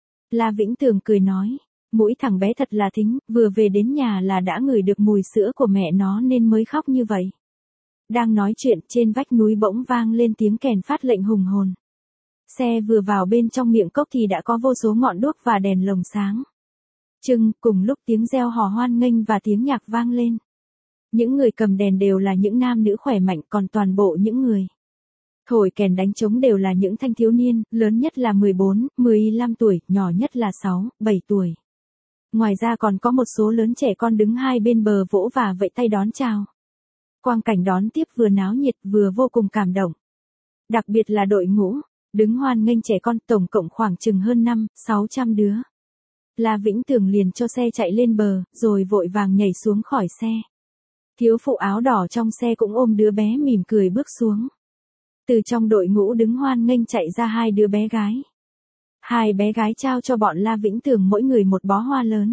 A: La Vĩnh Tường cười nói, mũi thằng bé thật là thính, vừa về đến nhà là đã ngửi được mùi sữa của mẹ nó nên mới khóc như vậy. Đang nói chuyện, trên vách núi bỗng vang lên tiếng kèn phát lệnh hùng hồn. Xe vừa vào bên trong miệng cốc thì đã có vô số ngọn đuốc và đèn lồng sáng trưng, cùng lúc tiếng reo hò hoan nghênh và tiếng nhạc vang lên. Những người cầm đèn đều là những nam nữ khỏe mạnh, còn toàn bộ những người thổi kèn đánh trống đều là những thanh thiếu niên, lớn nhất là mười bốn, mười lăm tuổi, nhỏ nhất là sáu, bảy tuổi. Ngoài ra còn có một số lớn trẻ con đứng hai bên bờ vỗ và vẫy tay đón chào. Quang cảnh đón tiếp vừa náo nhiệt vừa vô cùng cảm động. Đặc biệt là đội ngũ đứng hoan nghênh trẻ con, tổng cộng khoảng chừng hơn năm, sáu trăm đứa. La Vĩnh Tường liền cho xe chạy lên bờ, rồi vội vàng nhảy xuống khỏi xe. Thiếu phụ áo đỏ trong xe cũng ôm đứa bé mỉm cười bước xuống. Từ trong đội ngũ đứng hoan nghênh chạy ra hai đứa bé gái. Hai bé gái trao cho bọn La Vĩnh Tường mỗi người một bó hoa lớn.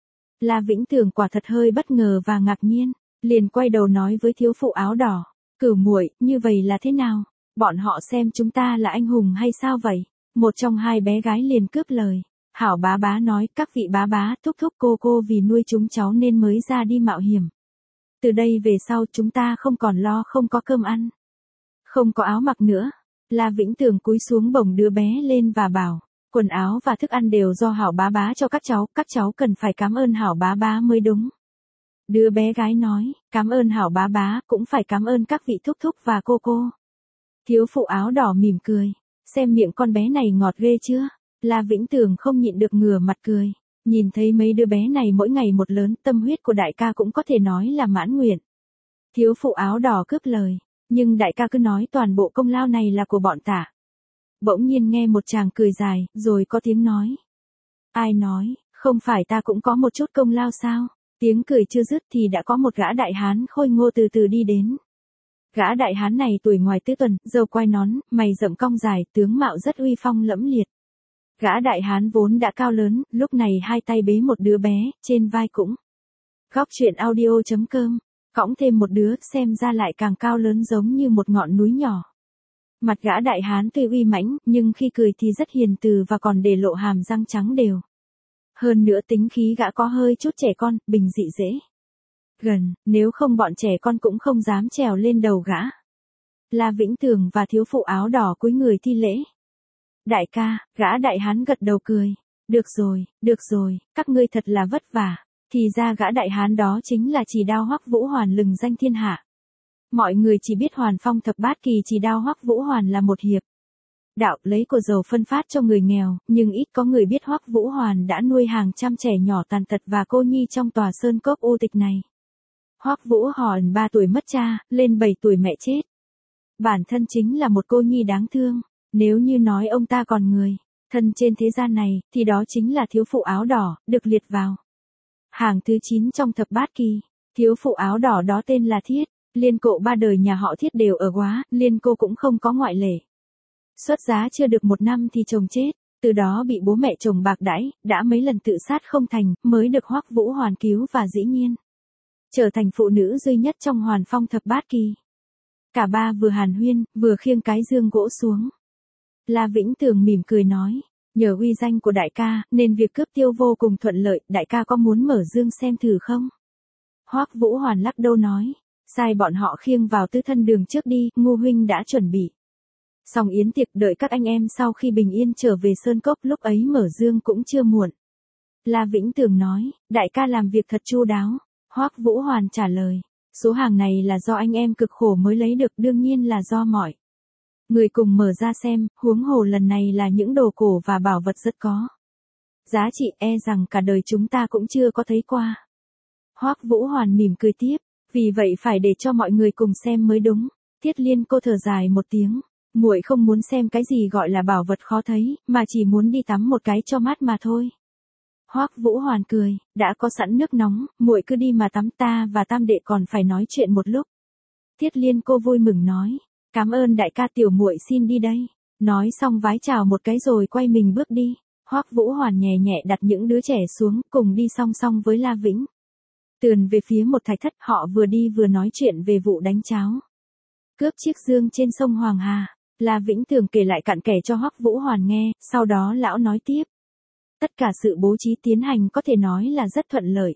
A: La Vĩnh Tường quả thật hơi bất ngờ và ngạc nhiên, liền quay đầu nói với thiếu phụ áo đỏ, cửu muội, như vậy là thế nào? Bọn họ xem chúng ta là anh hùng hay sao vậy? Một trong hai bé gái liền cướp lời. Hảo bá bá nói, các vị bá bá, thúc thúc cô cô vì nuôi chúng cháu nên mới ra đi mạo hiểm. Từ đây về sau chúng ta không còn lo không có cơm ăn, không có áo mặc nữa. La Vĩnh Tường cúi xuống bồng đứa bé lên và bảo, quần áo và thức ăn đều do Hảo bá bá cho các cháu, các cháu cần phải cảm ơn Hảo bá bá mới đúng. Đứa bé gái nói, cảm ơn Hảo bá bá, cũng phải cảm ơn các vị thúc thúc và cô cô. Thiếu phụ áo đỏ mỉm cười, xem miệng con bé này ngọt ghê chưa? La Vĩnh Tường không nhịn được ngửa mặt cười, nhìn thấy mấy đứa bé này mỗi ngày một lớn, tâm huyết của đại ca cũng có thể nói là mãn nguyện. Thiếu phụ áo đỏ cướp lời, nhưng đại ca cứ nói toàn bộ công lao này là của bọn tả. Bỗng nhiên nghe một chàng cười dài, rồi có tiếng nói. Ai nói, không phải ta cũng có một chút công lao sao? Tiếng cười chưa dứt thì đã có một gã đại hán khôi ngô từ từ đi đến. Gã đại hán này tuổi ngoài tứ tuần, râu quai nón, mày rậm cong dài, tướng mạo rất uy phong lẫm liệt. Gã đại hán vốn đã cao lớn, lúc này hai tay bế một đứa bé, trên vai cũng. Góc truyện audio.com, cõng thêm một đứa, xem ra lại càng cao lớn giống như một ngọn núi nhỏ. Mặt gã đại hán tuy uy mãnh, nhưng khi cười thì rất hiền từ và còn để lộ hàm răng trắng đều. Hơn nữa tính khí gã có hơi chút trẻ con, bình dị dễ gần, nếu không bọn trẻ con cũng không dám trèo lên đầu gã. La Vĩnh Tường và thiếu phụ áo đỏ cúi người thi lễ. Đại ca, gã đại hán gật đầu cười. Được rồi, được rồi, các ngươi thật là vất vả. Thì ra gã đại hán đó chính là Chỉ Đao Hoắc Vũ Hoàn lừng danh thiên hạ. Mọi người chỉ biết Hoàn Phong thập bát kỳ Chỉ Đao Hoắc Vũ Hoàn là một hiệp đạo lấy của giàu phân phát cho người nghèo, nhưng ít có người biết Hoắc Vũ Hoàn đã nuôi hàng trăm trẻ nhỏ tàn tật và cô nhi trong tòa sơn cốc u tịch này. Hoắc Vũ Hoàn ba tuổi mất cha, lên bảy tuổi mẹ chết. Bản thân chính là một cô nhi đáng thương, nếu như nói ông ta còn người thân trên thế gian này, thì đó chính là thiếu phụ áo đỏ, được liệt vào hàng thứ chín trong thập bát kỳ. Thiếu phụ áo đỏ đó tên là Thiết, liên cộ ba đời nhà họ Thiết đều ở Góa, liên cô cũng không có ngoại lệ. Xuất giá chưa được một năm thì chồng chết, từ đó bị bố mẹ chồng bạc đãi, đã mấy lần tự sát không thành, mới được Hoắc Vũ Hoàn cứu và dĩ nhiên trở thành phụ nữ duy nhất trong Hoàn Phong thập bát kỳ. Cả ba vừa hàn huyên, vừa khiêng cái dương gỗ xuống. La Vĩnh Tường mỉm cười nói, nhờ uy danh của đại ca, nên việc cướp tiêu vô cùng thuận lợi, đại ca có muốn mở dương xem thử không? Hoắc Vũ Hoàn lắc đầu nói, sai bọn họ khiêng vào tứ thân đường trước đi, Ngô huynh đã chuẩn bị xong yến tiệc, đợi các anh em sau khi bình yên trở về sơn cốc, lúc ấy mở dương cũng chưa muộn. La Vĩnh Tường nói, đại ca làm việc thật chu đáo. Hoắc Vũ Hoàn trả lời, số hàng này là do anh em cực khổ mới lấy được, đương nhiên là do mọi người cùng mở ra xem, huống hồ lần này là những đồ cổ và bảo vật rất có giá trị, e rằng cả đời chúng ta cũng chưa có thấy qua. Hoắc Vũ Hoàn mỉm cười tiếp, vì vậy phải để cho mọi người cùng xem mới đúng. Thiết Liên cô thở dài một tiếng, muội không muốn xem cái gì gọi là bảo vật khó thấy, mà chỉ muốn đi tắm một cái cho mát mà thôi. Hoắc Vũ Hoàn cười, đã có sẵn nước nóng, muội cứ đi mà tắm, ta và tam đệ còn phải nói chuyện một lúc. Thiết Liên cô vui mừng nói, cảm ơn đại ca, tiểu muội xin đi đây. Nói xong vái chào một cái rồi quay mình bước đi. Hoắc Vũ Hoàn nhẹ nhẹ đặt những đứa trẻ xuống, cùng đi song song với La Vĩnh Tường về phía một thạch thất, họ vừa đi vừa nói chuyện về vụ đánh cháo cướp chiếc dương trên sông Hoàng Hà. La Vĩnh Tường kể lại cặn kẽ cho Hoắc Vũ Hoàn nghe, sau đó lão nói tiếp. Tất cả sự bố trí tiến hành có thể nói là rất thuận lợi.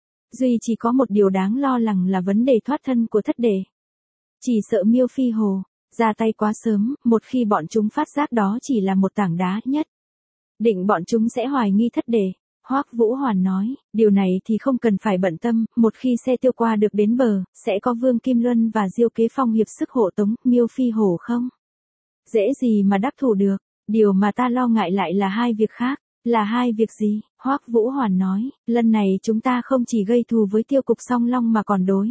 A: Duy chỉ có một điều đáng lo lắng là vấn đề thoát thân của thất đệ. Chỉ sợ Miêu Phi Hồ ra tay quá sớm, một khi bọn chúng phát giác đó chỉ là một tảng đá nhất định bọn chúng sẽ hoài nghi thất đệ. Hoắc Vũ Hoàn nói, điều này thì không cần phải bận tâm, một khi xe tiêu qua được đến bờ, sẽ có Vương Kim Luân và Diêu Kế Phong hiệp sức hộ tống, Miêu Phi Hồ không dễ gì mà đắc thủ được. Điều mà ta lo ngại lại là hai việc khác. Là hai việc gì? Hoắc Vũ Hoàn nói, lần này chúng ta không chỉ gây thù với Tiêu Cục Song Long mà còn đối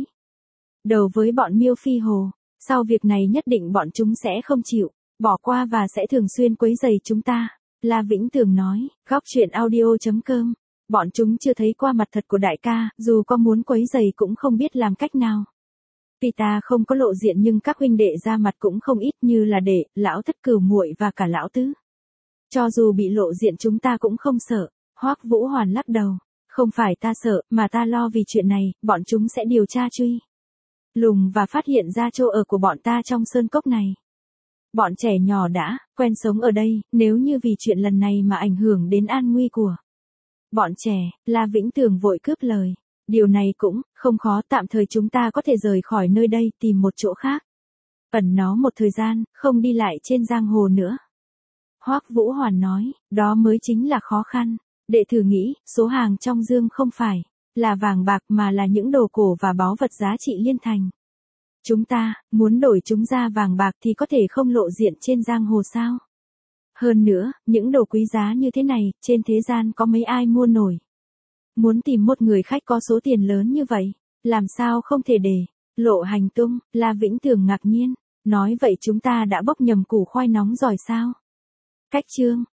A: đầu với bọn Miêu Phi Hồ. Sau việc này nhất định bọn chúng sẽ không chịu bỏ qua và sẽ thường xuyên quấy rầy chúng ta. La Vĩnh Tường nói, góc truyện audio.com, bọn chúng chưa thấy qua mặt thật của đại ca, dù có muốn quấy rầy cũng không biết làm cách nào. Vì ta không có lộ diện nhưng các huynh đệ ra mặt cũng không ít, như là đệ, lão thất, Cửu muội và cả lão tứ. Cho dù bị lộ diện chúng ta cũng không sợ. Hoắc Vũ Hoàn lắc đầu, không phải ta sợ, mà ta lo vì chuyện này, bọn chúng sẽ điều tra truy lùng và phát hiện ra chỗ ở của bọn ta trong sơn cốc này. Bọn trẻ nhỏ đã quen sống ở đây, nếu như vì chuyện lần này mà ảnh hưởng đến an nguy của bọn trẻ. La Vĩnh Tường vội cướp lời, điều này cũng không khó, tạm thời chúng ta có thể rời khỏi nơi đây, tìm một chỗ khác ẩn nó một thời gian, không đi lại trên giang hồ nữa. Hoắc Vũ Hoàn nói, đó mới chính là khó khăn. Đệ thử nghĩ, số hàng trong dương không phải là vàng bạc mà là những đồ cổ và báu vật giá trị liên thành. Chúng ta muốn đổi chúng ra vàng bạc thì có thể không lộ diện trên giang hồ sao? Hơn nữa, những đồ quý giá như thế này, trên thế gian có mấy ai mua nổi? Muốn tìm một người khách có số tiền lớn như vậy, làm sao không thể để lộ hành tung? La Vĩnh Tường ngạc nhiên, nói vậy chúng ta đã bốc nhầm củ khoai nóng rồi sao? Cách chương